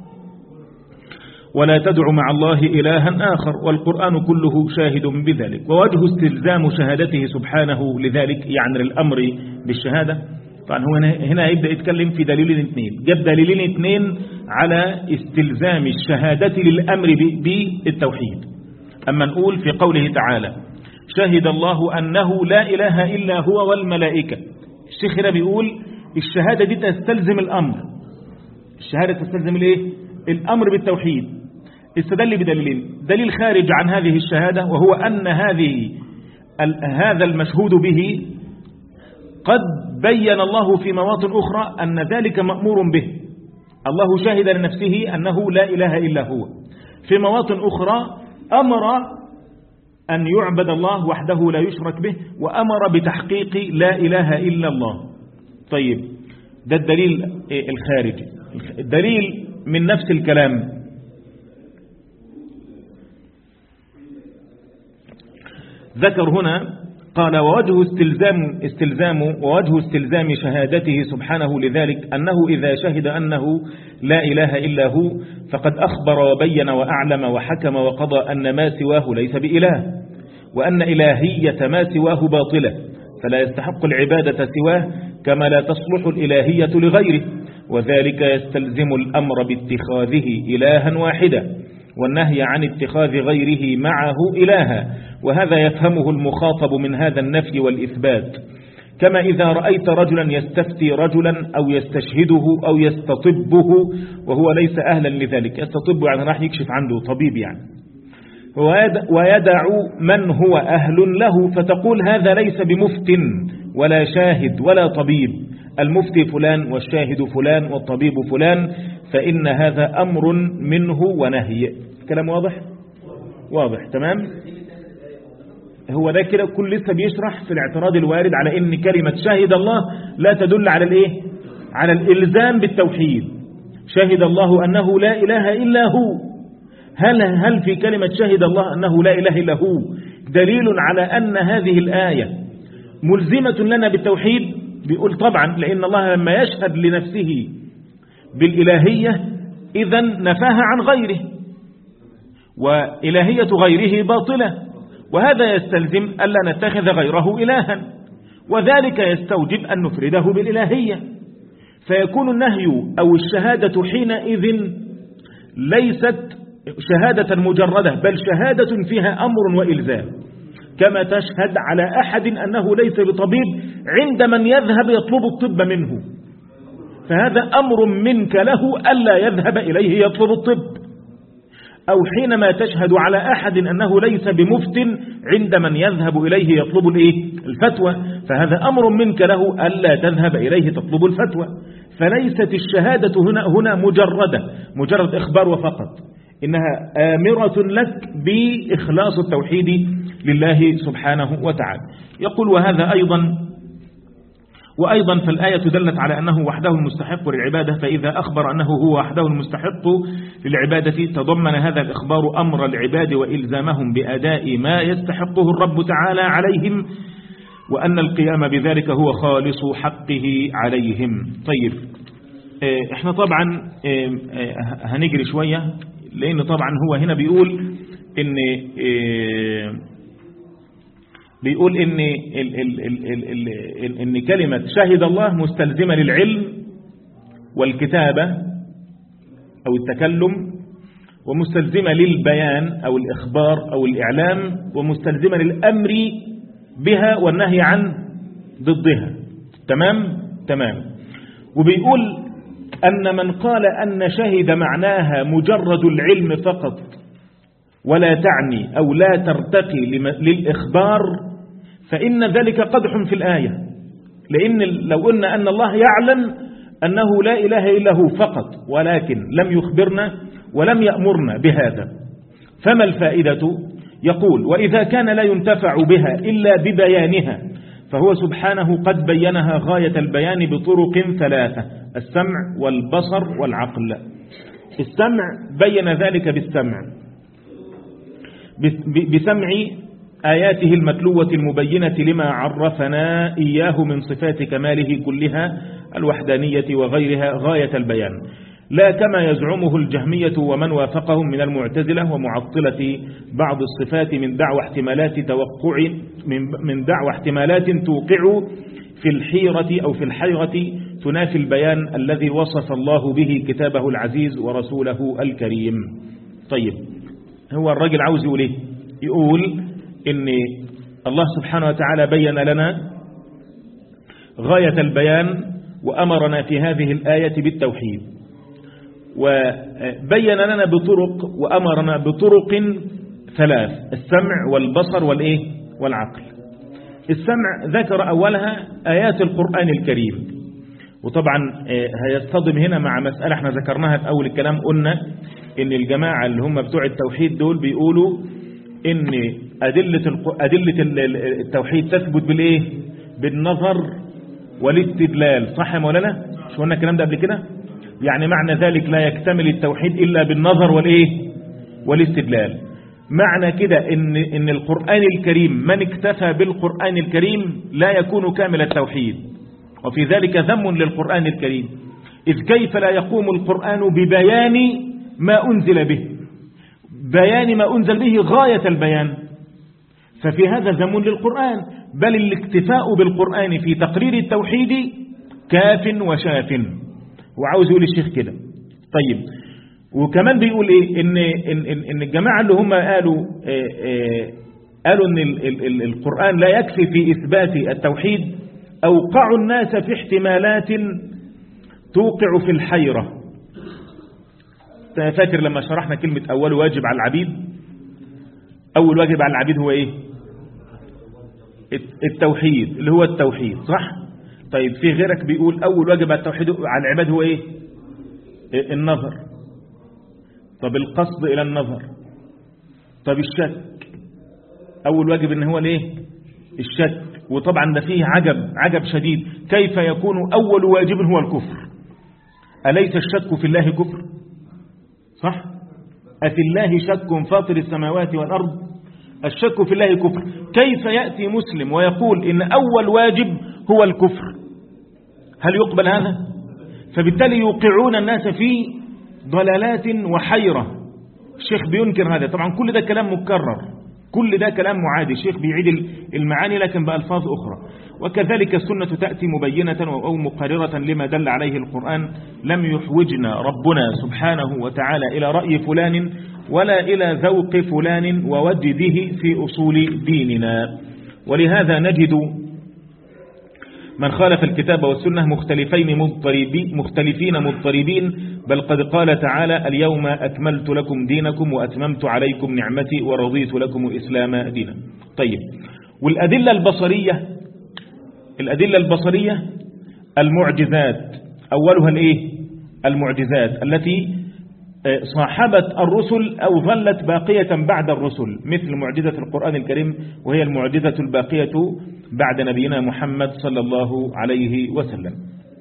ولا تدع مع الله إلها آخر، والقرآن كله شاهد بذلك. ووجه استلزام شهادته سبحانه لذلك يعني الأمر بالشهادة، طبعا هو هنا يبدأ يتكلم في دليلين اثنين، جاب دليلين اثنين على استلزام الشهادة للأمر بالتوحيد. أما نقول في قوله تعالى شهد الله أنه لا إله إلا هو والملائكة، الشيخ هنا بيقول الشهادة دي تستلزم الأمر، الشهادة تستلزم الايه؟ الأمر بالتوحيد. استدل بدليلين، دليل خارج عن هذه الشهادة وهو أن هذه هذا المشهود به قد بين الله في مواطن أخرى أن ذلك مأمور به، الله شهد لنفسه أنه لا إله إلا هو، في مواطن أخرى أمر أن يعبد الله وحده لا يشرك به، وأمر بتحقيق لا إله إلا الله. طيب ده الدليل الخارجي. الدليل من نفس الكلام ذكر هنا قال ووجه استلزام استلزام ووجه استلزام شهادته سبحانه لذلك أنه إذا شهد أنه لا إله إلا هو فقد أخبر وبين وأعلم وحكم وقضى أن ما سواه ليس بإله، وأن إلهية ما سواه باطلة، فلا يستحق العبادة سواه كما لا تصلح الإلهية لغيره، وذلك يستلزم الأمر باتخاذه إلها واحدا والنهي عن اتخاذ غيره معه إلها، وهذا يفهمه المخاطب من هذا النفي والإثبات. كما إذا رأيت رجلا يستفتي رجلا أو يستشهده أو يستطبه وهو ليس أهلا لذلك، يستطب يعني راح يكشف عنده طبيب يعني، ويدع من هو أهل له، فتقول هذا ليس بمفت ولا شاهد ولا طبيب، المفتي فلان والشاهد فلان والطبيب فلان، فإن هذا أمر منه ونهي. كلام واضح؟ واضح تمام. هو ده كده كل لسه بيشرح في الاعتراض الوارد على ان كلمة شهد الله لا تدل على الايه؟ على الالزام بالتوحيد. شهد الله انه لا اله الا هو، هل هل في كلمة شهد الله انه لا اله الا هو دليل على ان هذه الآية ملزمة لنا بالتوحيد؟ بيقول طبعا، لان الله لما يشهد لنفسه بالالهية اذا نفاها عن غيره، وإلهية غيره باطلة، وهذا يستلزم ألا نتخذ غيره إلها، وذلك يستوجب أن نفرده بالإلهية، فيكون النهي أو الشهادة حينئذ ليست شهادة مجردة، بل شهادة فيها أمر وإلزام، كما تشهد على أحد أنه ليس بطبيب عند من يذهب يطلب الطب منه، فهذا أمر منك له ألا يذهب إليه يطلب الطب. أو حينما تشهد على أحد أنه ليس بمفت عند من يذهب إليه يطلب الإيه؟ الفتوى، فهذا أمر منك له ألا تذهب إليه تطلب الفتوى. فليست الشهادة هنا هنا مجردة مجرد إخبار وفقط، إنها آمرة لك بإخلاص التوحيد لله سبحانه وتعالى. يقول وهذا أيضا وأيضا فالآية دلت على أنه وحده المستحق للعبادة، فإذا أخبر أنه هو وحده المستحق للعبادة تضمن هذا الإخبار أمر العباد وإلزامهم بأداء ما يستحقه الرب تعالى عليهم، وأن القيام بذلك هو خالص حقه عليهم. طيب احنا طبعا هنجري شوية، لأن طبعا هو هنا بيقول إن بيقول إن ال ال ال ال ال إن كلمة شهد الله مستلزمة للعلم والكتابة أو التكلم، ومستلزمة للبيان أو الإخبار أو الإعلام، ومستلزمة للأمر بها والنهي عن ضدها. تمام تمام. وبيقول أن من قال أن شهد معناها مجرد العلم فقط ولا تعني أو لا ترتقي للإخبار فإن ذلك قدح في الآية، لأن لو قلنا أن الله يعلم أنه لا إله إلا هو فقط ولكن لم يخبرنا ولم يأمرنا بهذا فما الفائدة؟ يقول وإذا كان لا ينتفع بها إلا ببيانها فهو سبحانه قد بينها غاية البيان بطرق ثلاثة: السمع والبصر والعقل. السمع بين ذلك بالسمع بسمع آياته المتلوة المبينة لما عرفنا إياه من صفات كماله كلها الوحدانية وغيرها غاية البيان، لا كما يزعمه الجهمية ومن وافقهم من المعتزلة ومعطلة بعض الصفات من دعوى احتمالات توقع من دعوى احتمالات توقع في الحيرة أو في الحيرة تنافي البيان الذي وصف الله به كتابه العزيز ورسوله الكريم. طيب هو الراجل عاوز يقول ايه؟ يقول إن الله سبحانه وتعالى بين لنا غاية البيان وأمرنا في هذه الآية بالتوحيد، وبين لنا بطرق وأمرنا بطرق ثلاث: السمع والبصر والإيه والعقل. السمع ذكر أولها آيات القرآن الكريم، وطبعا هيصطدم هنا مع مسألة احنا ذكرناها في أول الكلام، قلنا إن الجماعة اللي هم بتوع التوحيد دول بيقولوا إن أدلة أدلة التوحيد تثبت بالإيه؟ بالنظر والاستدلال. صح يا مولانا؟ شو قلنا الكلام ده قبل كده؟ يعني معنى ذلك لا يكتمل التوحيد إلا بالنظر والإيه؟ والاستدلال. معنى كده إن إن القرآن الكريم من اكتفى بالقرآن الكريم لا يكون كامل التوحيد، وفي ذلك ذم للقرآن الكريم، إذ كيف لا يقوم القرآن ببيان ما أنزل به، بيان ما أنزل به غاية البيان، ففي هذا ذم للقرآن، بل الاكتفاء بالقرآن في تقرير التوحيد كاف وشاف. وعاوز يقول الشيخ كده. طيب وكمان بيقول ايه؟ ان ان ان الجماعه اللي هم قالوا إيه إيه قالوا ان ال ال القرآن لا يكفي في اثبات التوحيد، اوقعوا الناس في احتمالات توقع في الحيرة. فاكر لما شرحنا كلمة اول واجب على العبيد؟ اول واجب على العبيد هو ايه؟ التوحيد، اللي هو التوحيد، صح؟ طيب في غيرك بيقول اول واجب على التوحيد على العباد هو ايه؟ النظر. طب القصد الى النظر. طب الشك، اول واجب ان هو الايه؟ الشك. وطبعا ده فيه عجب عجب شديد، كيف يكون اول واجب هو الكفر؟ اليس الشك في الله كفر؟ صح؟ افي الله شك فاطر السماوات والارض؟ الشك في الله كفر. كيف يأتي مسلم ويقول إن أول واجب هو الكفر؟ هل يقبل هذا؟ فبالتالي يوقعون الناس في ضلالات وحيرة. الشيخ بينكر هذا. طبعا كل ده كلام مكرر، كل ده كلام معادي، الشيخ بيعيد المعاني لكن بألفاظ أخرى. وكذلك السنة تأتي مبينة أو مقررة لما دل عليه القرآن. لم يحوجنا ربنا سبحانه وتعالى إلى رأي فلان ولا إلى ذوق فلان ووجده في أصول ديننا. ولهذا نجد من خالف الكتاب والسنة مختلفين مضطربين مختلفين مضطربين، بل قد قال تعالى: اليوم أكملت لكم دينكم وأتممت عليكم نعمتي ورضيت لكم الإسلام دينا. طيب والأدلة البصرية، الأدلة البصرية المعجزات، أولها الإيه؟ المعجزات التي صاحبت الرسل أو ظلت باقية بعد الرسل، مثل معجزة القرآن الكريم وهي المعجزة الباقية بعد نبينا محمد صلى الله عليه وسلم.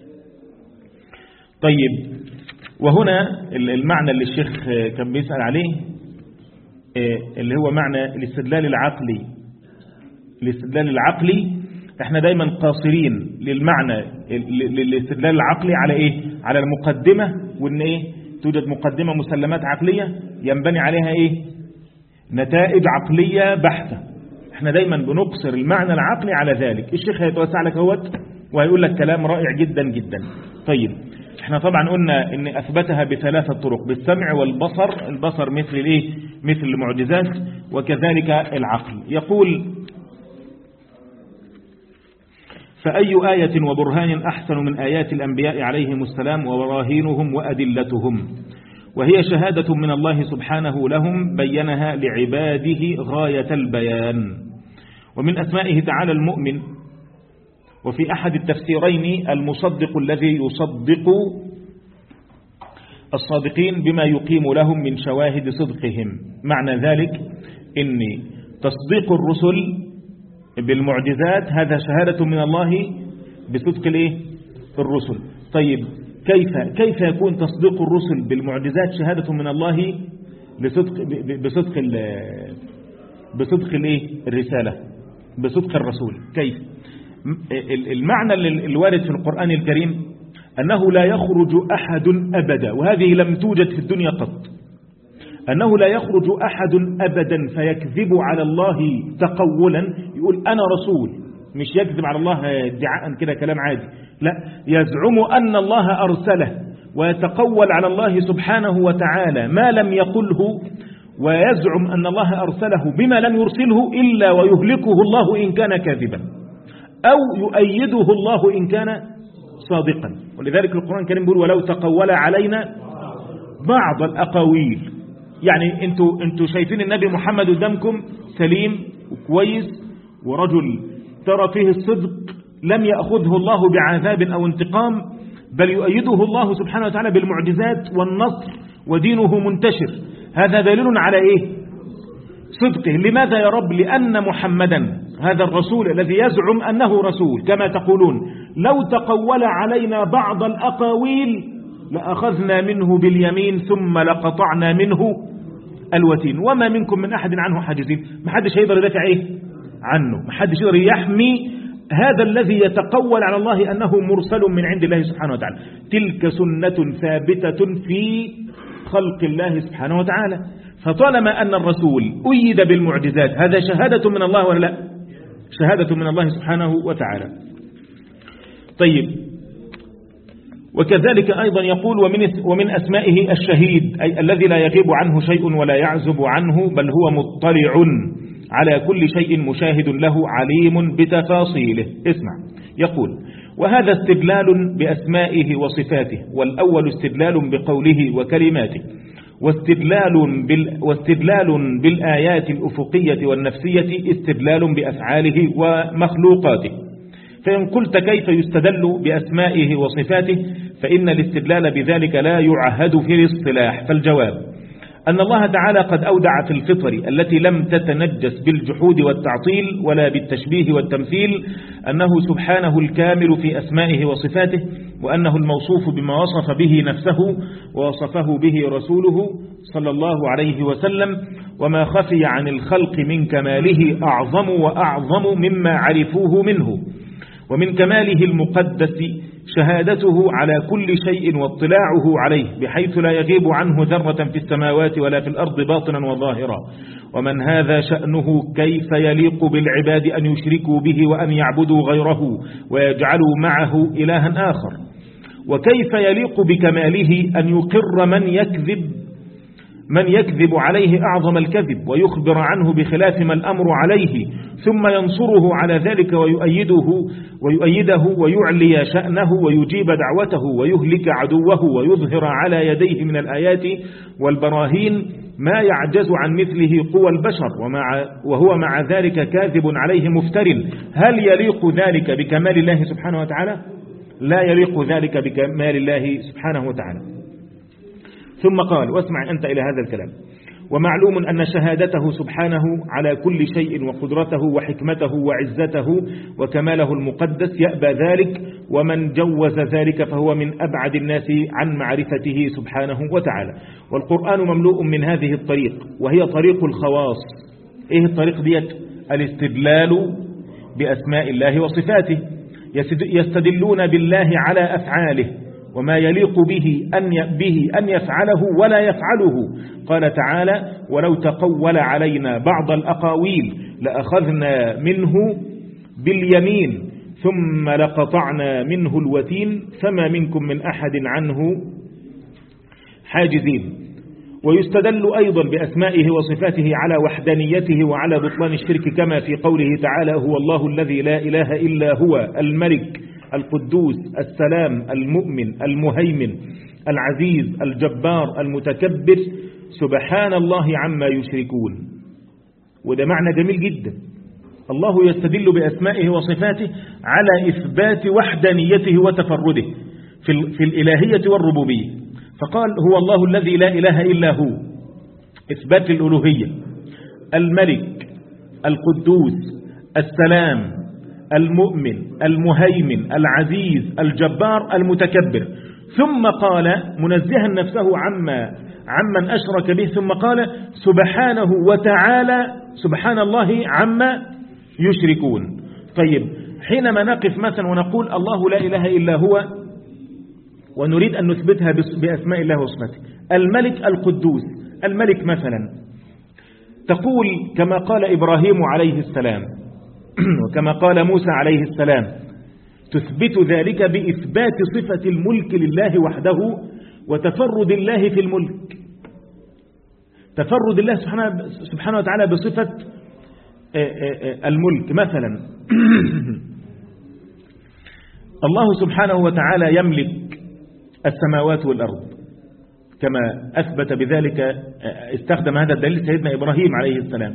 طيب وهنا المعنى اللي الشيخ كان بيسأل عليه اللي هو معنى الاستدلال العقلي. الاستدلال العقلي احنا دايما قاصرين للمعنى للاستدلال العقلي على ايه؟ على المقدمة، وان ايه؟ توجد مقدمة مسلمات عقلية ينبني عليها ايه؟ نتائج عقلية بحتة. احنا دايما بنقصر المعنى العقلي على ذلك. الشيخ هيتوسع لك اهوت وهيقول لك كلام رائع جدا جدا. طيب احنا طبعا قلنا ان اثبتها بثلاثة طرق: بالسمع والبصر، البصر مثل الايه؟ مثل المعجزات، وكذلك العقل. يقول فأي آية وبرهان أحسن من آيات الأنبياء عليهم السلام وبراهينهم وأدلتهم، وهي شهادة من الله سبحانه لهم بينها لعباده غاية البيان. ومن أسمائه تعالى المؤمن، وفي أحد التفسيرين المصدق الذي يصدق الصادقين بما يقيم لهم من شواهد صدقهم. معنى ذلك إن تصديق الرسل بالمعجزات هذا شهادة من الله بصدق الايه الرسل. طيب كيف كيف يكون تصديق الرسل بالمعجزات شهادة من الله بصدق بصدق بصدق الايه الرسالة، بصدق الرسول؟ كيف؟ المعنى الوارد في القرآن الكريم أنه لا يخرج أحد أبدا، وهذه لم توجد في الدنيا قط، أنه لا يخرج أحد أبدا فيكذب على الله تقولا، يقول أنا رسول، مش يكذب على الله ادعاء كده كلام عادي، لا، يزعم أن الله أرسله ويتقول على الله سبحانه وتعالى ما لم يقله، ويزعم أن الله أرسله بما لم يرسله إلا ويهلكه الله إن كان كاذبا أو يؤيده الله إن كان صادقا. ولذلك القرآن الكريم بيقول ولو تقول علينا بعض الأقاويل. يعني انتوا انتوا شايفين النبي محمد قدامكم سليم وكويس ورجل ترى فيه الصدق، لم يأخذه الله بعذاب أو انتقام، بل يؤيده الله سبحانه وتعالى بالمعجزات والنصر ودينه منتشر. هذا دليل على ايه؟ صدقه. لماذا يا رب؟ لأن محمدا هذا الرسول الذي يزعم أنه رسول كما تقولون لو تقول علينا بعض الأقاويل لأخذنا منه باليمين ثم لقطعنا منه الوتين وما منكم من أحد عنه حاجزين. ما حدش هيقدر يدافع ايه عنه، ما حدش يقدر يحمي هذا الذي يتقول على الله أنه مرسل من عند الله سبحانه وتعالى. تلك سنة ثابتة في خلق الله سبحانه وتعالى. فطالما أن الرسول أيد بالمعجزات هذا شهادة من الله ولا لا؟ شهادة من الله سبحانه وتعالى. طيب، وكذلك أيضا يقول ومن ومن أسمائه الشهيد، أي الذي لا يغيب عنه شيء ولا يعزب عنه بل هو مطلع على كل شيء مشاهد له عليم بتفاصيله. اسمع، يقول وهذا استدلال بأسمائه وصفاته، والأول استدلال بقوله وكلماته، واستدلال, بال واستدلال بالآيات الأفقية والنفسية استدلال بأفعاله ومخلوقاته. فإن قلت كيف يستدل بأسمائه وصفاته فإن الاستدلال بذلك لا يعهد في الاصطلاح. فالجواب أن الله تعالى قد أودع في الفطر التي لم تتنجس بالجحود والتعطيل ولا بالتشبيه والتمثيل أنه سبحانه الكامل في أسمائه وصفاته، وأنه الموصوف بما وصف به نفسه ووصفه به رسوله صلى الله عليه وسلم، وما خفي عن الخلق من كماله أعظم وأعظم مما عرفوه منه. ومن كماله المقدس شهادته على كل شيء واطلاعه عليه بحيث لا يغيب عنه ذرة في السماوات ولا في الأرض باطنا وظاهرا. ومن هذا شأنه كيف يليق بالعباد أن يشركوا به وأن يعبدوا غيره ويجعلوا معه إلها آخر؟ وكيف يليق بكماله أن يقر من يكذب من يكذب عليه أعظم الكذب ويخبر عنه بخلاف ما الأمر عليه، ثم ينصره على ذلك ويؤيده ويؤيده ويعلي شأنه ويجيب دعوته ويهلك عدوه ويظهر على يديه من الآيات والبراهين ما يعجز عن مثله قوى البشر، ومع وهو مع ذلك كاذب عليه مفتر. هل يليق ذلك بكمال الله سبحانه وتعالى؟ لا يليق ذلك بكمال الله سبحانه وتعالى. ثم قال واسمع أنت إلى هذا الكلام: ومعلوم أن شهادته سبحانه على كل شيء وقدرته وحكمته وعزته وكماله المقدس يأبى ذلك، ومن جوز ذلك فهو من أبعد الناس عن معرفته سبحانه وتعالى. والقرآن مملوء من هذه الطريق، وهي طريق الخواص. إيه الطريق ديت؟ الاستدلال بأسماء الله وصفاته، يستدلون بالله على أفعاله وما يليق به أن به أن يفعله ولا يفعله. قال تعالى: ولو تقول علينا بعض الأقاويل لأخذنا منه باليمين ثم لقطعنا منه الوتين فما منكم من أحد عنه حاجزين. ويستدل أيضا بأسمائه وصفاته على وحدانيته وعلى بطلان الشرك كما في قوله تعالى هو الله الذي لا إله إلا هو الملك القدوس السلام المؤمن المهيمن العزيز الجبار المتكبر سبحان الله عما يشركون. وده معنى جميل جدا. الله يستدل بأسمائه وصفاته على إثبات وحدانيته وتفرده في, في الإلهية والربوبية، فقال هو الله الذي لا إله إلا هو، إثبات الألوهية، الملك القدوس السلام المؤمن المهيمن العزيز الجبار المتكبر، ثم قال منزها نفسه عما عمن أشرك به، ثم قال سبحانه وتعالى سبحان الله عما يشركون. طيب حينما نقف مثلا ونقول الله لا إله إلا هو ونريد أن نثبتها بأسماء الله وصفاته، الملك القدوس، الملك مثلا تقول كما قال إبراهيم عليه السلام وكما قال موسى عليه السلام، تثبت ذلك بإثبات صفة الملك لله وحده وتفرد الله في الملك، تفرد الله سبحانه, سبحانه وتعالى بصفة الملك. مثلا الله سبحانه وتعالى يملك السماوات والأرض كما أثبت بذلك، استخدم هذا الدليل سيدنا إبراهيم عليه السلام.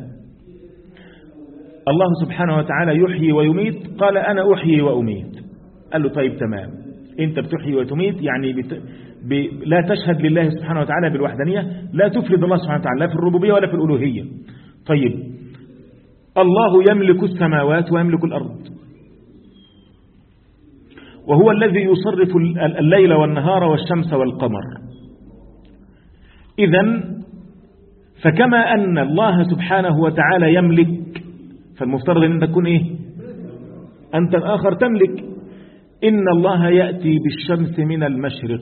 الله سبحانه وتعالى يحيي ويميت، قال أنا أحيي وأميت. قال له طيب تمام، أنت بتحيي وتميت يعني بت... ب... لا تشهد لله سبحانه وتعالى بالوحدانية، لا تفرد الله سبحانه وتعالى لا في الربوبية ولا في الألوهية. طيب الله يملك السماوات ويملك الأرض، وهو الذي يصرف الليل والنهار والشمس والقمر. إذن فكما أن الله سبحانه وتعالى يملك، فالمفترض أن تكون إيه؟ أنت الآخر تملك. إن الله يأتي بالشمس من المشرق،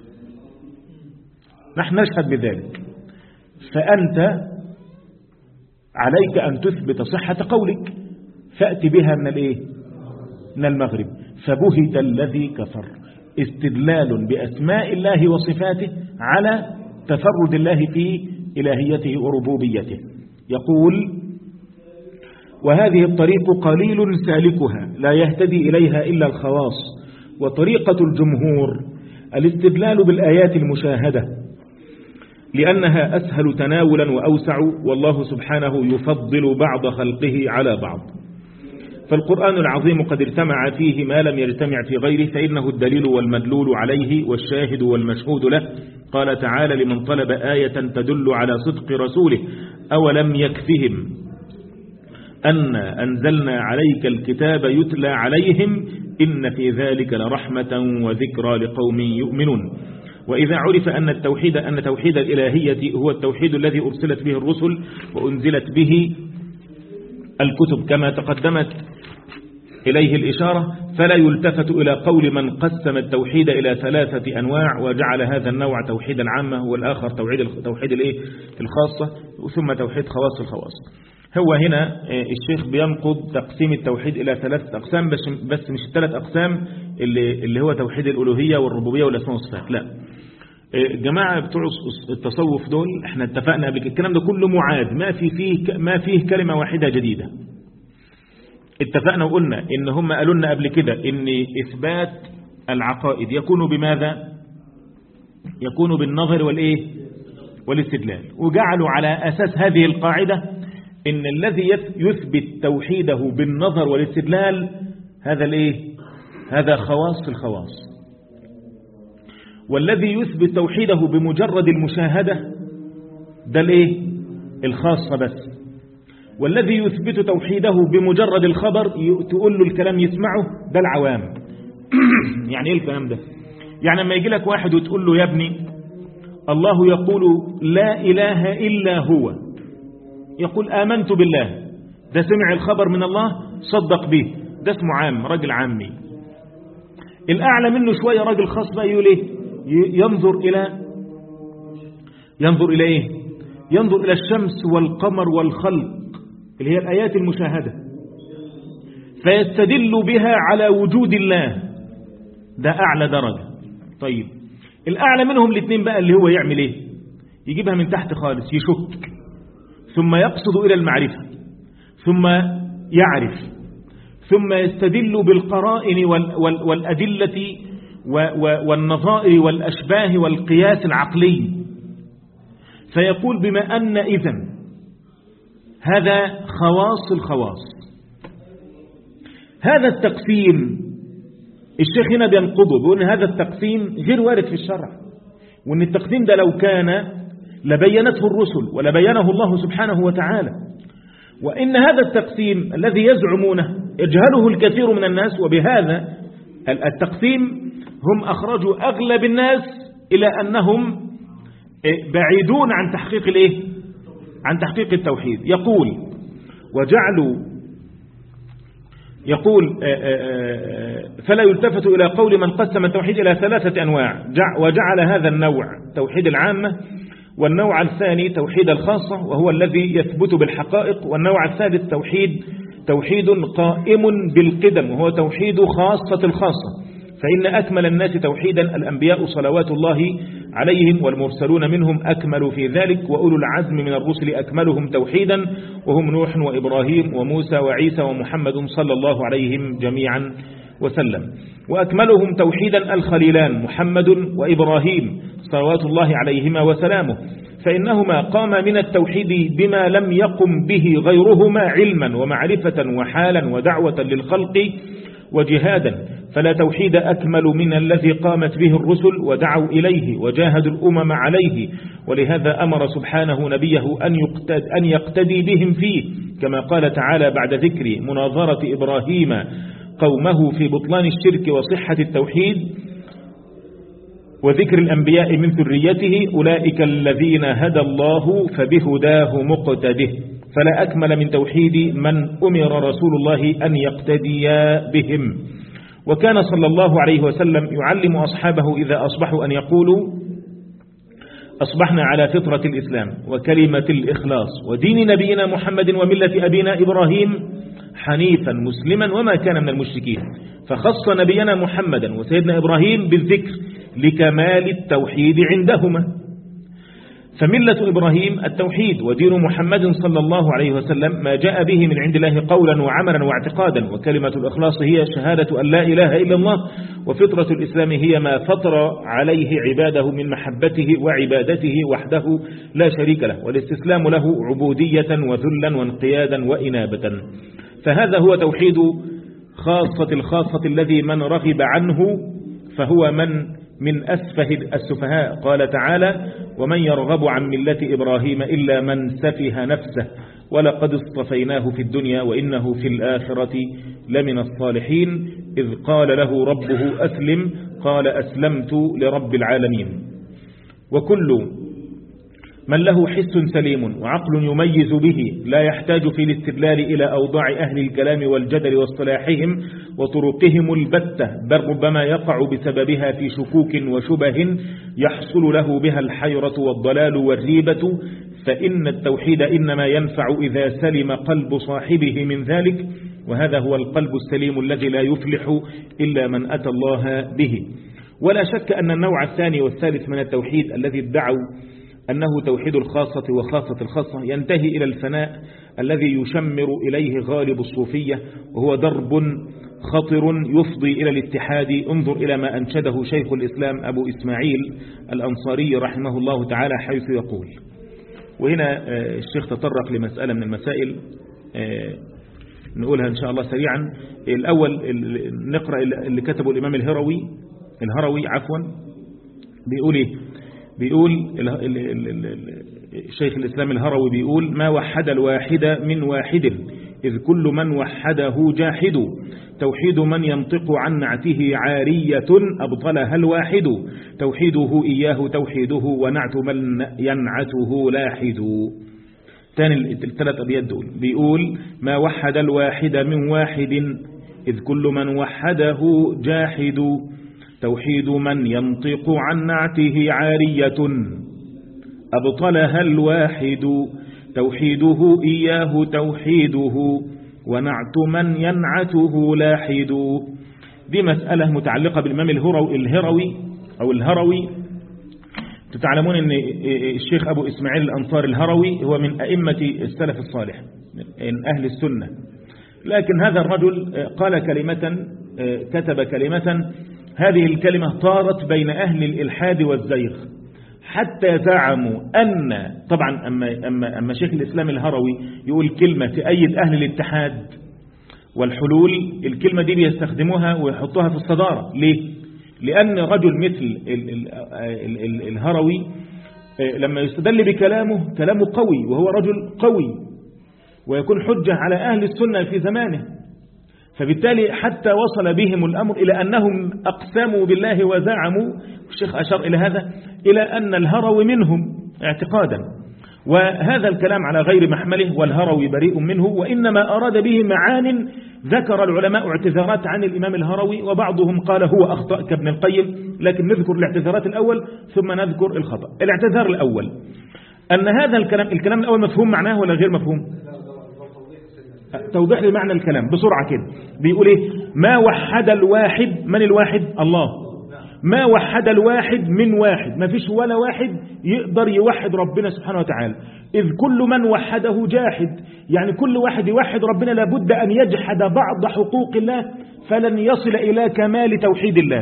نحن نشهد بذلك، فأنت عليك أن تثبت صحة قولك، فأتي بها من الإيه؟ من المغرب. فبهت الذي كفر، استدلال بأسماء الله وصفاته على تفرد الله في إلهيته وربوبيته. يقول وهذه الطريق قليل سالكها لا يهتدي إليها إلا الخواص، وطريقة الجمهور الاستدلال بالآيات المشاهدة لأنها أسهل تناولا وأوسع، والله سبحانه يفضل بعض خلقه على بعض. فالقرآن العظيم قد اجتمع فيه ما لم يجتمع في غيره، فإنه الدليل والمدلول عليه والشاهد والمشهود له. قال تعالى لمن طلب آية تدل على صدق رسوله أولم يكفهم أن أنزلنا عليك الكتاب يتلى عليهم إن في ذلك لرحمة وذكرى لقوم يؤمنون. وإذا عرف أن التوحيد أن توحيد الإلهية هو التوحيد الذي أرسلت به الرسل وأنزلت به الكتب كما تقدمت إليه الإشارة، فلا يلتفت إلى قول من قسم التوحيد إلى ثلاثة أنواع وجعل هذا النوع توحيدا عامة والآخر توحيد توحيد الإيه الخاصة ثم توحيد خواص الخواص. هو هنا الشيخ بينقض تقسيم التوحيد إلى ثلاثة أقسام، بس بس مش الثلاث أقسام اللي اللي هو توحيد الألوهية والربوبية والأسماء والصفات، لا. الجماعة بتوع التصوف دول احنا اتفقنا قبل الكلام ده كله معاد، ما في فيه ما فيه كلمة واحدة جديدة. اتفقنا وقلنا ان هم قالوا لنا قبل كده ان إثبات العقائد يكون بماذا؟ يكون بالنظر والايه والاستدلال، وجعلوا على أساس هذه القاعدة ان الذي يثبت توحيده بالنظر والاستدلال هذا الايه هذا خواص الخواص، والذي يثبت توحيده بمجرد المشاهدة ده الايه الخاصة بس، والذي يثبت توحيده بمجرد الخبر تقول له الكلام يسمعه ده العوام. يعني ايه الكلام ده؟ يعني لما يجي لك واحد وتقول له يا ابني الله يقول لا إله إلا هو، يقول آمنت بالله، ده سمع الخبر من الله صدق به، ده اسمه عام، راجل عامي. الأعلى منه شوية راجل خاص بقى يقول ايه؟ ينظر إلى ينظر إلى ايه؟ ينظر إلى الشمس والقمر والخلق اللي هي الآيات المشاهدة فيستدل بها على وجود الله، ده أعلى درجة. طيب الأعلى منهم الاثنين بقى اللي هو يعمل ايه؟ يجيبها من تحت خالص، يشك، ثم يقصد إلى المعرفة، ثم يعرف، ثم يستدل بالقرائن والأدلة والنظائر والأشباه والقياس العقلي، فيقول بما أن إذن هذا خواص الخواص. هذا التقسيم الشيخ هنا بينقضه، بيقول هذا التقسيم غير وارد في الشرع، وأن التقسيم ده لو كان لبينته الرسل ولبينه الله سبحانه وتعالى، وإن هذا التقسيم الذي يزعمونه يجهله الكثير من الناس، وبهذا التقسيم هم أخرجوا أغلب الناس إلى أنهم بعيدون عن تحقيق الإيه؟ عن تحقيق التوحيد. يقول وجعلوا يقول فلا يلتفت إلى قول من قسم التوحيد إلى ثلاثة أنواع، وجعل هذا النوع توحيد العامة، والنوع الثاني توحيد الخاصة وهو الذي يثبت بالحقائق، والنوع الثالث توحيد توحيد قائم بالقدم وهو توحيد خاصة الخاصة. فإن أكمل الناس توحيدا الأنبياء صلوات الله عليهم، والمرسلون منهم أكملوا في ذلك، وأولو العزم من الرسل أكملهم توحيدا، وهم نوح وإبراهيم وموسى وعيسى ومحمد صلى الله عليهم جميعا وسلم. وأكملهم توحيدا الخليلان محمد وإبراهيم صلوات الله عليهما وسلامه، فإنهما قاما من التوحيد بما لم يقم به غيرهما علما ومعرفة وحالا ودعوة للخلق وجهادا، فلا توحيد أكمل من الذي قامت به الرسل ودعوا إليه وجاهدوا الأمم عليه. ولهذا أمر سبحانه نبيه أن يقتد أن يقتدي بهم فيه، كما قال تعالى بعد ذكر مناظرة إبراهيم قومه في بطلان الشرك وصحة التوحيد وذكر الأنبياء من ذريته، أولئك الذين هدى الله فبهداه مقتده. فلا أكمل من توحيد من أمر رسول الله أن يقتدي بهم. وكان صلى الله عليه وسلم يعلم أصحابه إذا أصبحوا أن يقولوا أصبحنا على فطرة الإسلام وكلمة الإخلاص ودين نبينا محمد وملة أبينا إبراهيم حنيفا مسلما وما كان من المشركين، فخص نبينا محمدا وسيدنا إبراهيم بالذكر لكمال التوحيد عندهما. فملة إبراهيم التوحيد، ودين محمد صلى الله عليه وسلم ما جاء به من عند الله قولا وعملا واعتقادا، وكلمة الإخلاص هي شهادة أن لا إله إلا الله، وفطرة الإسلام هي ما فطر عليه عباده من محبته وعبادته وحده لا شريك له، والاستسلام له عبودية وذلا وانقيادا وإنابة. فهذا هو توحيد خاصة الخاصة الذي من رغب عنه فهو من من أسفه السفهاء. قال تعالى ومن يرغب عن ملة إبراهيم إلا من سفه نفسه ولقد اصطفيناه في الدنيا وإنه في الآخرة لمن الصالحين، إذ قال له ربه أسلم قال أسلمت لرب العالمين. وكل من له حس سليم وعقل يميز به لا يحتاج في الاستدلال إلى أوضاع أهل الكلام والجدل واصطلاحهم وطرقهم البتة، بل ربما يقع بسببها في شكوك وشبه يحصل له بها الحيرة والضلال والريبة، فإن التوحيد إنما ينفع إذا سلم قلب صاحبه من ذلك، وهذا هو القلب السليم الذي لا يفلح إلا من أتى الله به. ولا شك أن النوع الثاني والثالث من التوحيد الذي ادعوا أنه توحيد الخاصة وخاصة الخاصة ينتهي إلى الفناء الذي يشمر إليه غالب الصوفية، وهو درب خطر يفضي إلى الاتحاد. انظر إلى ما أنشده شيخ الإسلام أبو إسماعيل الأنصاري رحمه الله تعالى حيث يقول، وهنا الشيخ تطرق لمسألة من المسائل نقولها إن شاء الله سريعا. الأول نقرأ اللي كتبه الإمام الهروي الهروي عفوا بيقول إيه؟ بيقول الشيخ الإسلام الهروي بيقول ما وحد الواحد من واحد إذ كل من وحده جاحد، توحيد من ينطق عن نعته عارية أبطلها الواحد، توحيده إياه توحيده ونعت من ينعته لاحد. ثاني الثلاث أبيات دول بيقول ما وحد الواحد من واحد إذ كل من وحده جاحد، توحيد من ينطق عن نعته عارية أبطلها الواحد، توحيده إياه توحيده ونعت من ينعته لاحد. دي مسألة متعلقة بالإمام الهروي أو الهروي تعلمون أن الشيخ أبو إسماعيل الأنصاري الهروي هو من أئمة السلف الصالح من أهل السنة، لكن هذا الرجل قال كلمة، كتب كلمة، هذه الكلمة طارت بين أهل الإلحاد والزيغ حتى زعموا أن طبعا أما, أما, أما شيخ الإسلام الهروي يقول كلمة تأيد أهل الاتحاد والحلول، الكلمة دي بيستخدموها ويحطوها في الصدارة. ليه؟ لأن رجل مثل الهروي لما يستدل بكلامه كلامه قوي، وهو رجل قوي ويكون حجة على أهل السنة في زمانه، فبالتالي حتى وصل بهم الأمر إلى أنهم أقسموا بالله وزعموا، الشيخ أشار إلى هذا، إلى أن الهروي منهم اعتقادا، وهذا الكلام على غير محمله والهروي بريء منه، وإنما أراد به معان ذكر العلماء اعتذارات عن الإمام الهروي، وبعضهم قال هو أخطأ كابن القيم، لكن نذكر الاعتذارات الأول ثم نذكر الخطأ. الاعتذار الأول أن هذا الكلام الكلام الأول مفهوم معناه ولا غير مفهوم؟ توضيح لمعنى الكلام بسرعة كده. بيقول إيه؟ ما وحد الواحد، من الواحد؟ الله. ما وحد الواحد من واحد، ما فيش ولا واحد يقدر يوحد ربنا سبحانه وتعالى، إذ كل من وحده جاحد، يعني كل واحد يوحد ربنا لابد أن يجحد بعض حقوق الله فلن يصل إلى كمال توحيد الله.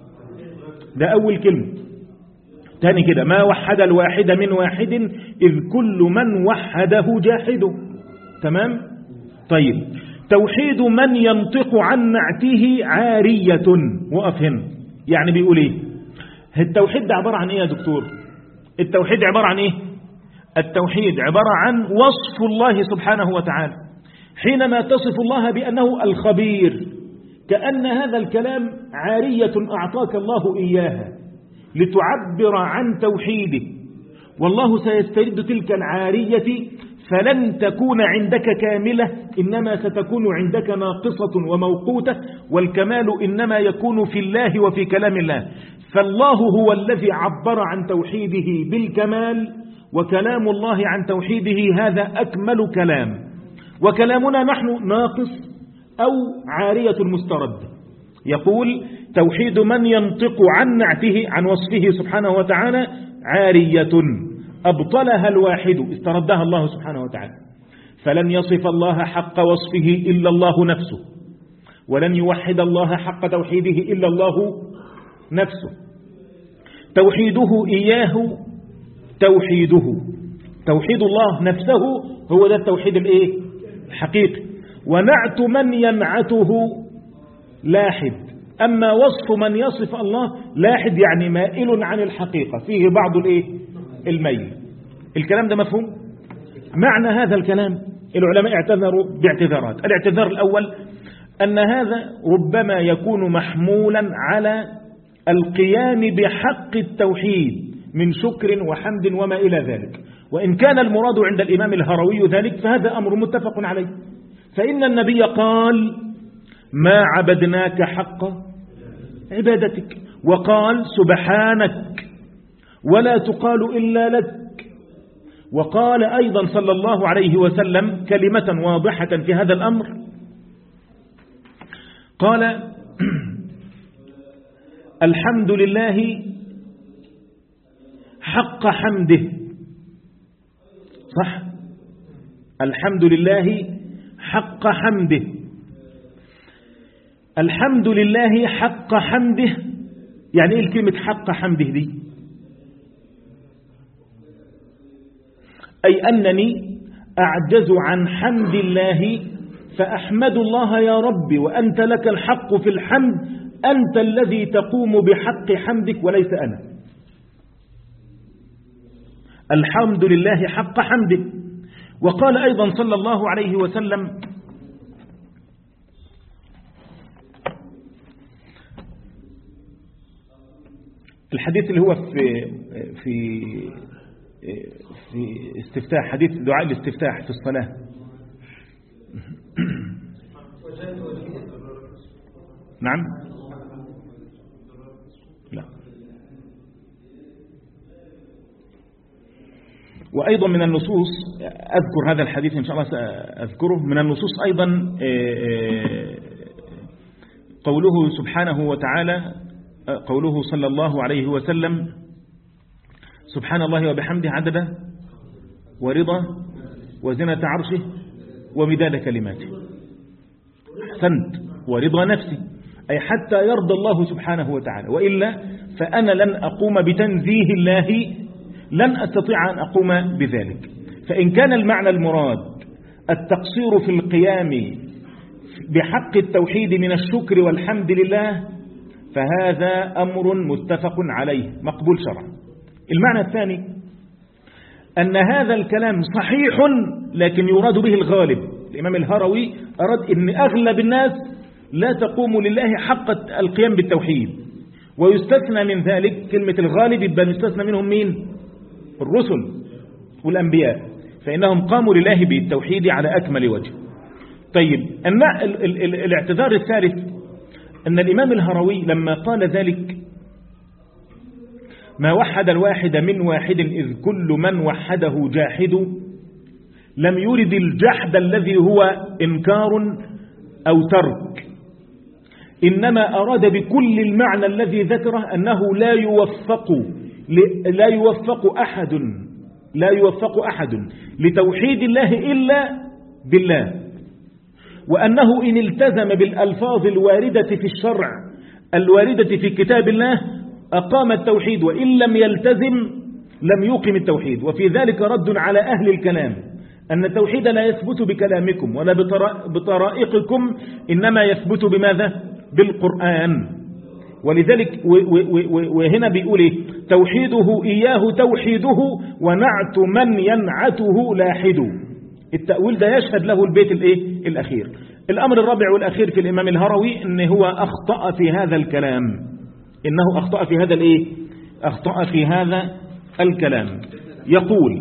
ده أول كلمة. تاني كده، ما وحد الواحد من واحد إذ كل من وحده جاحده. تمام؟ طيب، توحيد من ينطق عن نعته عارية. وقف هنا، يعني بيقول ايه؟ التوحيد ده عبارة عن ايه يا دكتور؟ التوحيد عبارة عن ايه؟ التوحيد عبارة عن وصف الله سبحانه وتعالى، حينما تصف الله بأنه الخبير، كأن هذا الكلام عارية أعطاك الله إياها لتعبر عن توحيده، والله سيسترد تلك العارية فلن تكون عندك كاملة، إنما ستكون عندك ناقصة وموقوتة، والكمال إنما يكون في الله وفي كلام الله. فالله هو الذي عبر عن توحيده بالكمال، وكلام الله عن توحيده هذا أكمل كلام، وكلامنا نحن ناقص أو عارية مسترد. يقول توحيد من ينطق عن نعته، عن وصفه سبحانه وتعالى، عارية أبطلها الواحد، استردها الله سبحانه وتعالى، فلن يصف الله حق وصفه إلا الله نفسه، ولن يوحد الله حق توحيده إلا الله نفسه. توحيده إياه توحيده، توحيد الله نفسه هو ده التوحيد الايه؟ الحقيقي. ونعت من ينعته لاحد، أما وصف من يصف الله لاحد، يعني مائل عن الحقيقة، فيه بعض الايه؟ الميل. الكلام ده مفهوم؟ معنى هذا الكلام العلماء اعتذروا باعتذارات. الاعتذار الأول أن هذا ربما يكون محمولا على القيام بحق التوحيد من شكر وحمد وما إلى ذلك، وإن كان المراد عند الإمام الهروي ذلك فهذا أمر متفق عليه، فإن النبي قال ما عبدناك حق عبادتك، وقال سبحانك ولا تقال إلا لك، وقال أيضا صلى الله عليه وسلم كلمة واضحة في هذا الأمر، قال الحمد لله حق حمده. صح؟ الحمد لله حق حمده. الحمد لله حق حمده، يعني ايه الكلمة حق حمده دي؟ أي أنني أعجز عن حمد الله فأحمد الله يا ربي، وأنت لك الحق في الحمد، أنت الذي تقوم بحق حمدك وليس أنا. الحمد لله حق حمده. وقال أيضا صلى الله عليه وسلم الحديث اللي هو في في في استفتاح، حديث دعاء الاستفتاح في الصلاة، نعم لا. وأيضا من النصوص، أذكر هذا الحديث إن شاء الله سأذكره، من النصوص أيضا قوله سبحانه وتعالى، قوله صلى الله عليه وسلم سبحان الله وبحمده عدد ورضا وزنة عرشه ومداد كلماته. أحسنت، ورضا نفسي، أي حتى يرضى الله سبحانه وتعالى، وإلا فأنا لن أقوم بتنزيه الله، لن أستطيع أن أقوم بذلك. فإن كان المعنى المراد التقصير في القيام بحق التوحيد من الشكر والحمد لله فهذا أمر متفق عليه مقبول شرعا. المعنى الثاني أن هذا الكلام صحيح لكن يراد به الغالب. الإمام الهروي أراد أن أغلب الناس لا تقوم لله حق القيام بالتوحيد، ويستثنى من ذلك كلمة الغالب، يبقى يستثنى منهم مين؟ الرسل والأنبياء، فإنهم قاموا لله بالتوحيد على أكمل وجه. طيب الاعتذار الثالث أن الإمام الهروي لما قال ذلك ما وحد الواحد من واحد إذ كل من وحده جاحد، لم يرد الجحد الذي هو إنكار أو ترك، إنما أراد بكل المعنى الذي ذكره أنه لا يوفق لا يوفق أحد لا يوفق أحد لتوحيد الله إلا بالله، وأنه إن التزم بالألفاظ الواردة في الشرع الواردة في كتاب الله أقام التوحيد، وإن لم يلتزم لم يقم التوحيد. وفي ذلك رد على أهل الكلام أن التوحيد لا يثبت بكلامكم ولا بطرائقكم، إنما يثبت بماذا؟ بالقرآن. ولذلك وهنا بيقول إيه؟ توحيده إياه توحيده ونعت من ينعته لاحد. التأويل ده يشهد له البيت الإيه؟ الأخير. الأمر الرابع والأخير في الإمام الهروي إن هو أخطأ في هذا الكلام، إنه أخطأ في هذا الإيه؟ أخطأ في هذا الكلام. يقول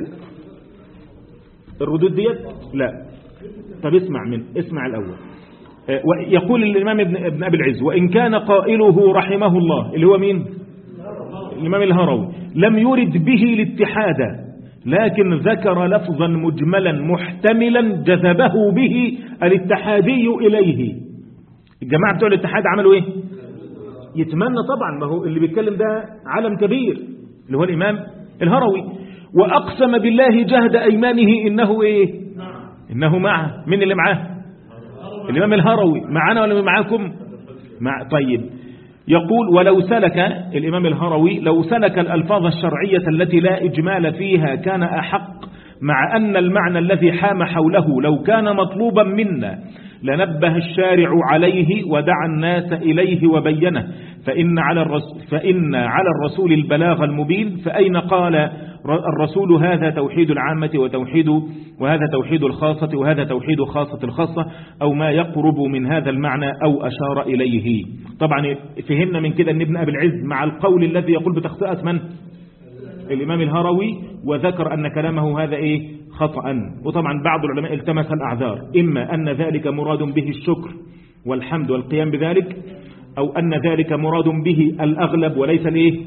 الردود ديت لا، طب اسمع من اسمع الأول. يقول الإمام ابن, ابن أبي العز وإن كان قائله رحمه الله اللي هو مين؟ الإمام الهروي لم يرد به الاتحاد، لكن ذكر لفظا مجملا محتملا جذبه به الاتحادي إليه. الجماعة بتوع الاتحاد عملوا إيه؟ يتمنى طبعا، ما هو اللي بيتكلم ده عالم كبير اللي هو الإمام الهروي. وأقسم بالله جهد أيمانه إنه إيه؟ إنه معه. من اللي معاه؟ الإمام الهروي. معنا ولا معاكم؟ مع. طيب يقول ولو سلك الإمام الهروي لو سلك الألفاظ الشرعية التي لا إجمال فيها كان أحق، مع أن المعنى الذي حام حوله لو كان مطلوبا منا لنبه الشارع عليه ودعا الناس إليه وبينه، فإن على الرسول, فإن على الرسول البلاغ المبين، فأين قال الرسول هذا توحيد العامة وتوحيد وهذا توحيد الخاصة وهذا توحيد خاصة الخاصة أو ما يقرب من هذا المعنى أو أشار إليه. طبعا فهمنا من كده أن ابن أبي العز مع القول الذي يقول بتخطئة من؟ الإمام الهروي، وذكر أن كلامه هذا إيه؟ خطأ. وطبعا بعض العلماء التمس الأعذار، إما أن ذلك مراد به الشكر والحمد والقيام بذلك، أو أن ذلك مراد به الأغلب وليس الإيه؟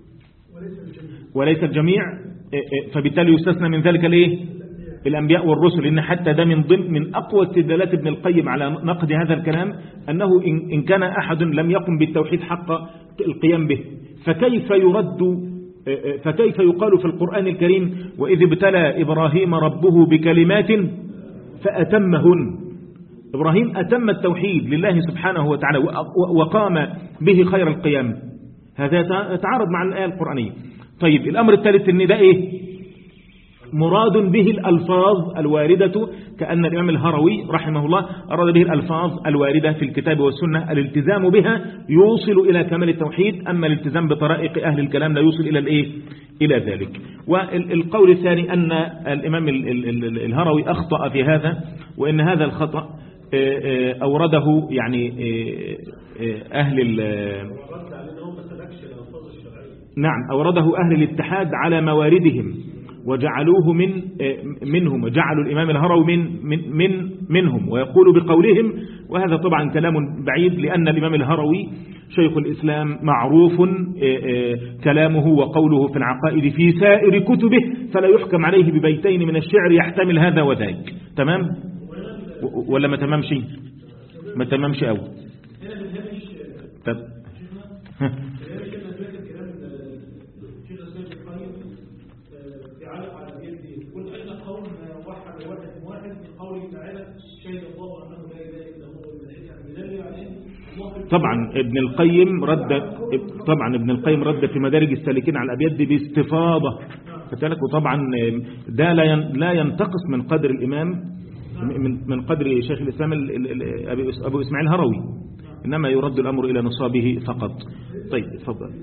وليس الجميع، فبالتالي يستثنى من ذلك الإيه؟ الأنبياء والرسل. إن حتى ده من ضمن من أقوى استدلالات ابن القيم على نقد هذا الكلام، أنه إن كان أحد لم يقم بالتوحيد حق القيام به فكيف يرد فكيف يقال في القرآن الكريم وإذ ابتلى إبراهيم ربه بكلمات فأتمهن. إبراهيم أتم التوحيد لله سبحانه وتعالى وقام به خير القيام. هذا يتعارض مع الآية القرآنية. طيب الأمر الثالث إن ده إيه؟ مراد به الألفاظ الواردة، كأن الإمام الهروي رحمه الله أراد به الألفاظ الواردة في الكتاب والسنة، الالتزام بها يوصل إلى كمال التوحيد، أما الالتزام بطرائق أهل الكلام لا يوصل إلى الإيه؟ إلى ذلك. والقول الثاني أن الإمام الهروي أخطأ في هذا، وإن هذا الخطأ أورده يعني أهل نعم أورده أهل الاتحاد على مواردهم وجعلوه من منهم، وجعلوا الإمام الهروي من من من منهم ويقول بقولهم، وهذا طبعا كلام بعيد، لأن الإمام الهروي شيخ الإسلام معروف كلامه وقوله في العقائد في سائر كتبه، فلا يحكم عليه ببيتين من الشعر يحتمل هذا وذاك. تمام ولا ما تمامش؟ ما تمامش أو طب طبعا ابن القيم رد طبعا ابن القيم رد في مدارج السالكين على الأبيات دي باستفاضة، وطبعا ده لا ينتقص من قدر الإمام من من قدر شيخ الإسلام أبو إسماعيل الهروي، إنما يرد الأمر إلى نصابه فقط. طيب اتفضل.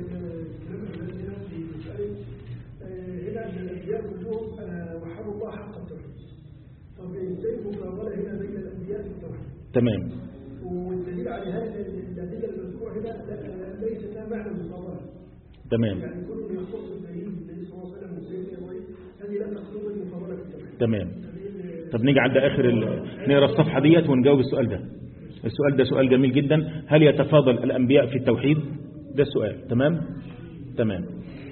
تمام. والدليل على هذا الدليل المذكور هنا ليس لها معنى المفاضله. تمام. يعني كل ما يخص الدليل النبي صلى الله عليه وسلم وسيدنا ابراهيم هذه لا تقصد المفاضله في التوحيد. تمام. طب نيجي عند اخر ال... نقرا الصفحه ديت ونجاوب السؤال ده. السؤال ده سؤال جميل جدا، هل يتفاضل الانبياء في التوحيد؟ ده السؤال. تمام؟ تمام.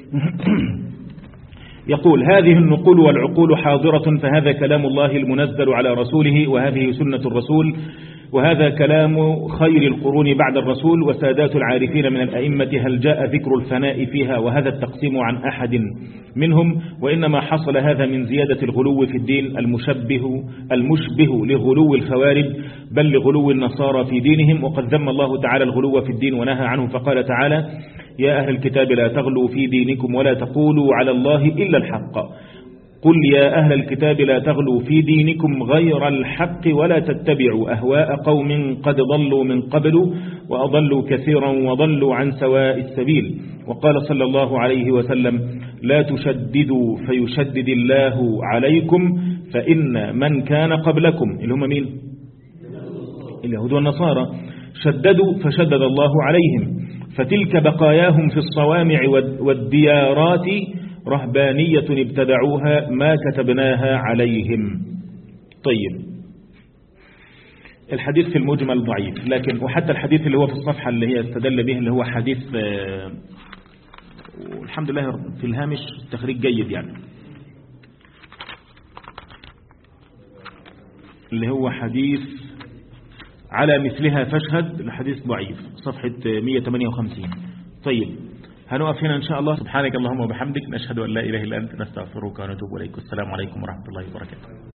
يقول: هذه النقول والعقول حاضرة، فهذا كلام الله المنزل على رسوله، وهذه سنة الرسول، وهذا كلام خير القرون بعد الرسول وسادات العارفين من الأئمة، هل جاء ذكر الفناء فيها وهذا التقسيم عن أحد منهم؟ وإنما حصل هذا من زيادة الغلو في الدين المشبه المشبه لغلو الخوارج، بل لغلو النصارى في دينهم. وقد ذم الله تعالى الغلو في الدين ونهى عنه، فقال تعالى: يا أهل الكتاب لا تغلوا في دينكم ولا تقولوا على الله إلا الحق. قل يا أهل الكتاب لا تغلوا في دينكم غير الحق ولا تتبعوا أهواء قوم قد ضلوا من قبل وأضلوا كثيرا وضلوا عن سواء السبيل. وقال صلى الله عليه وسلم: لا تشددوا فيشدد الله عليكم، فإن من كان قبلكم اللي هم مين؟ اليهود والنصارى شددوا فشدد الله عليهم، فتلك بقاياهم في الصوامع والديارات رهبانية ابتدعوها ما كتبناها عليهم. طيب، الحديث في المجمل ضعيف، لكن وحتى الحديث اللي هو في الصفحة اللي هي استدل به اللي هو حديث آه الحمد لله في الهامش تخريج جيد يعني، اللي هو حديث على مثلها فاشهد، الحديث ضعيف، صفحة مئة وثمانية وخمسين. طيب، هنقف هنا إن شاء الله. سبحانك اللهم وبحمدك، نشهد أن لا إله إلا أنت، نستغفرك ونتوب إليك. السلام عليكم ورحمة الله وبركاته.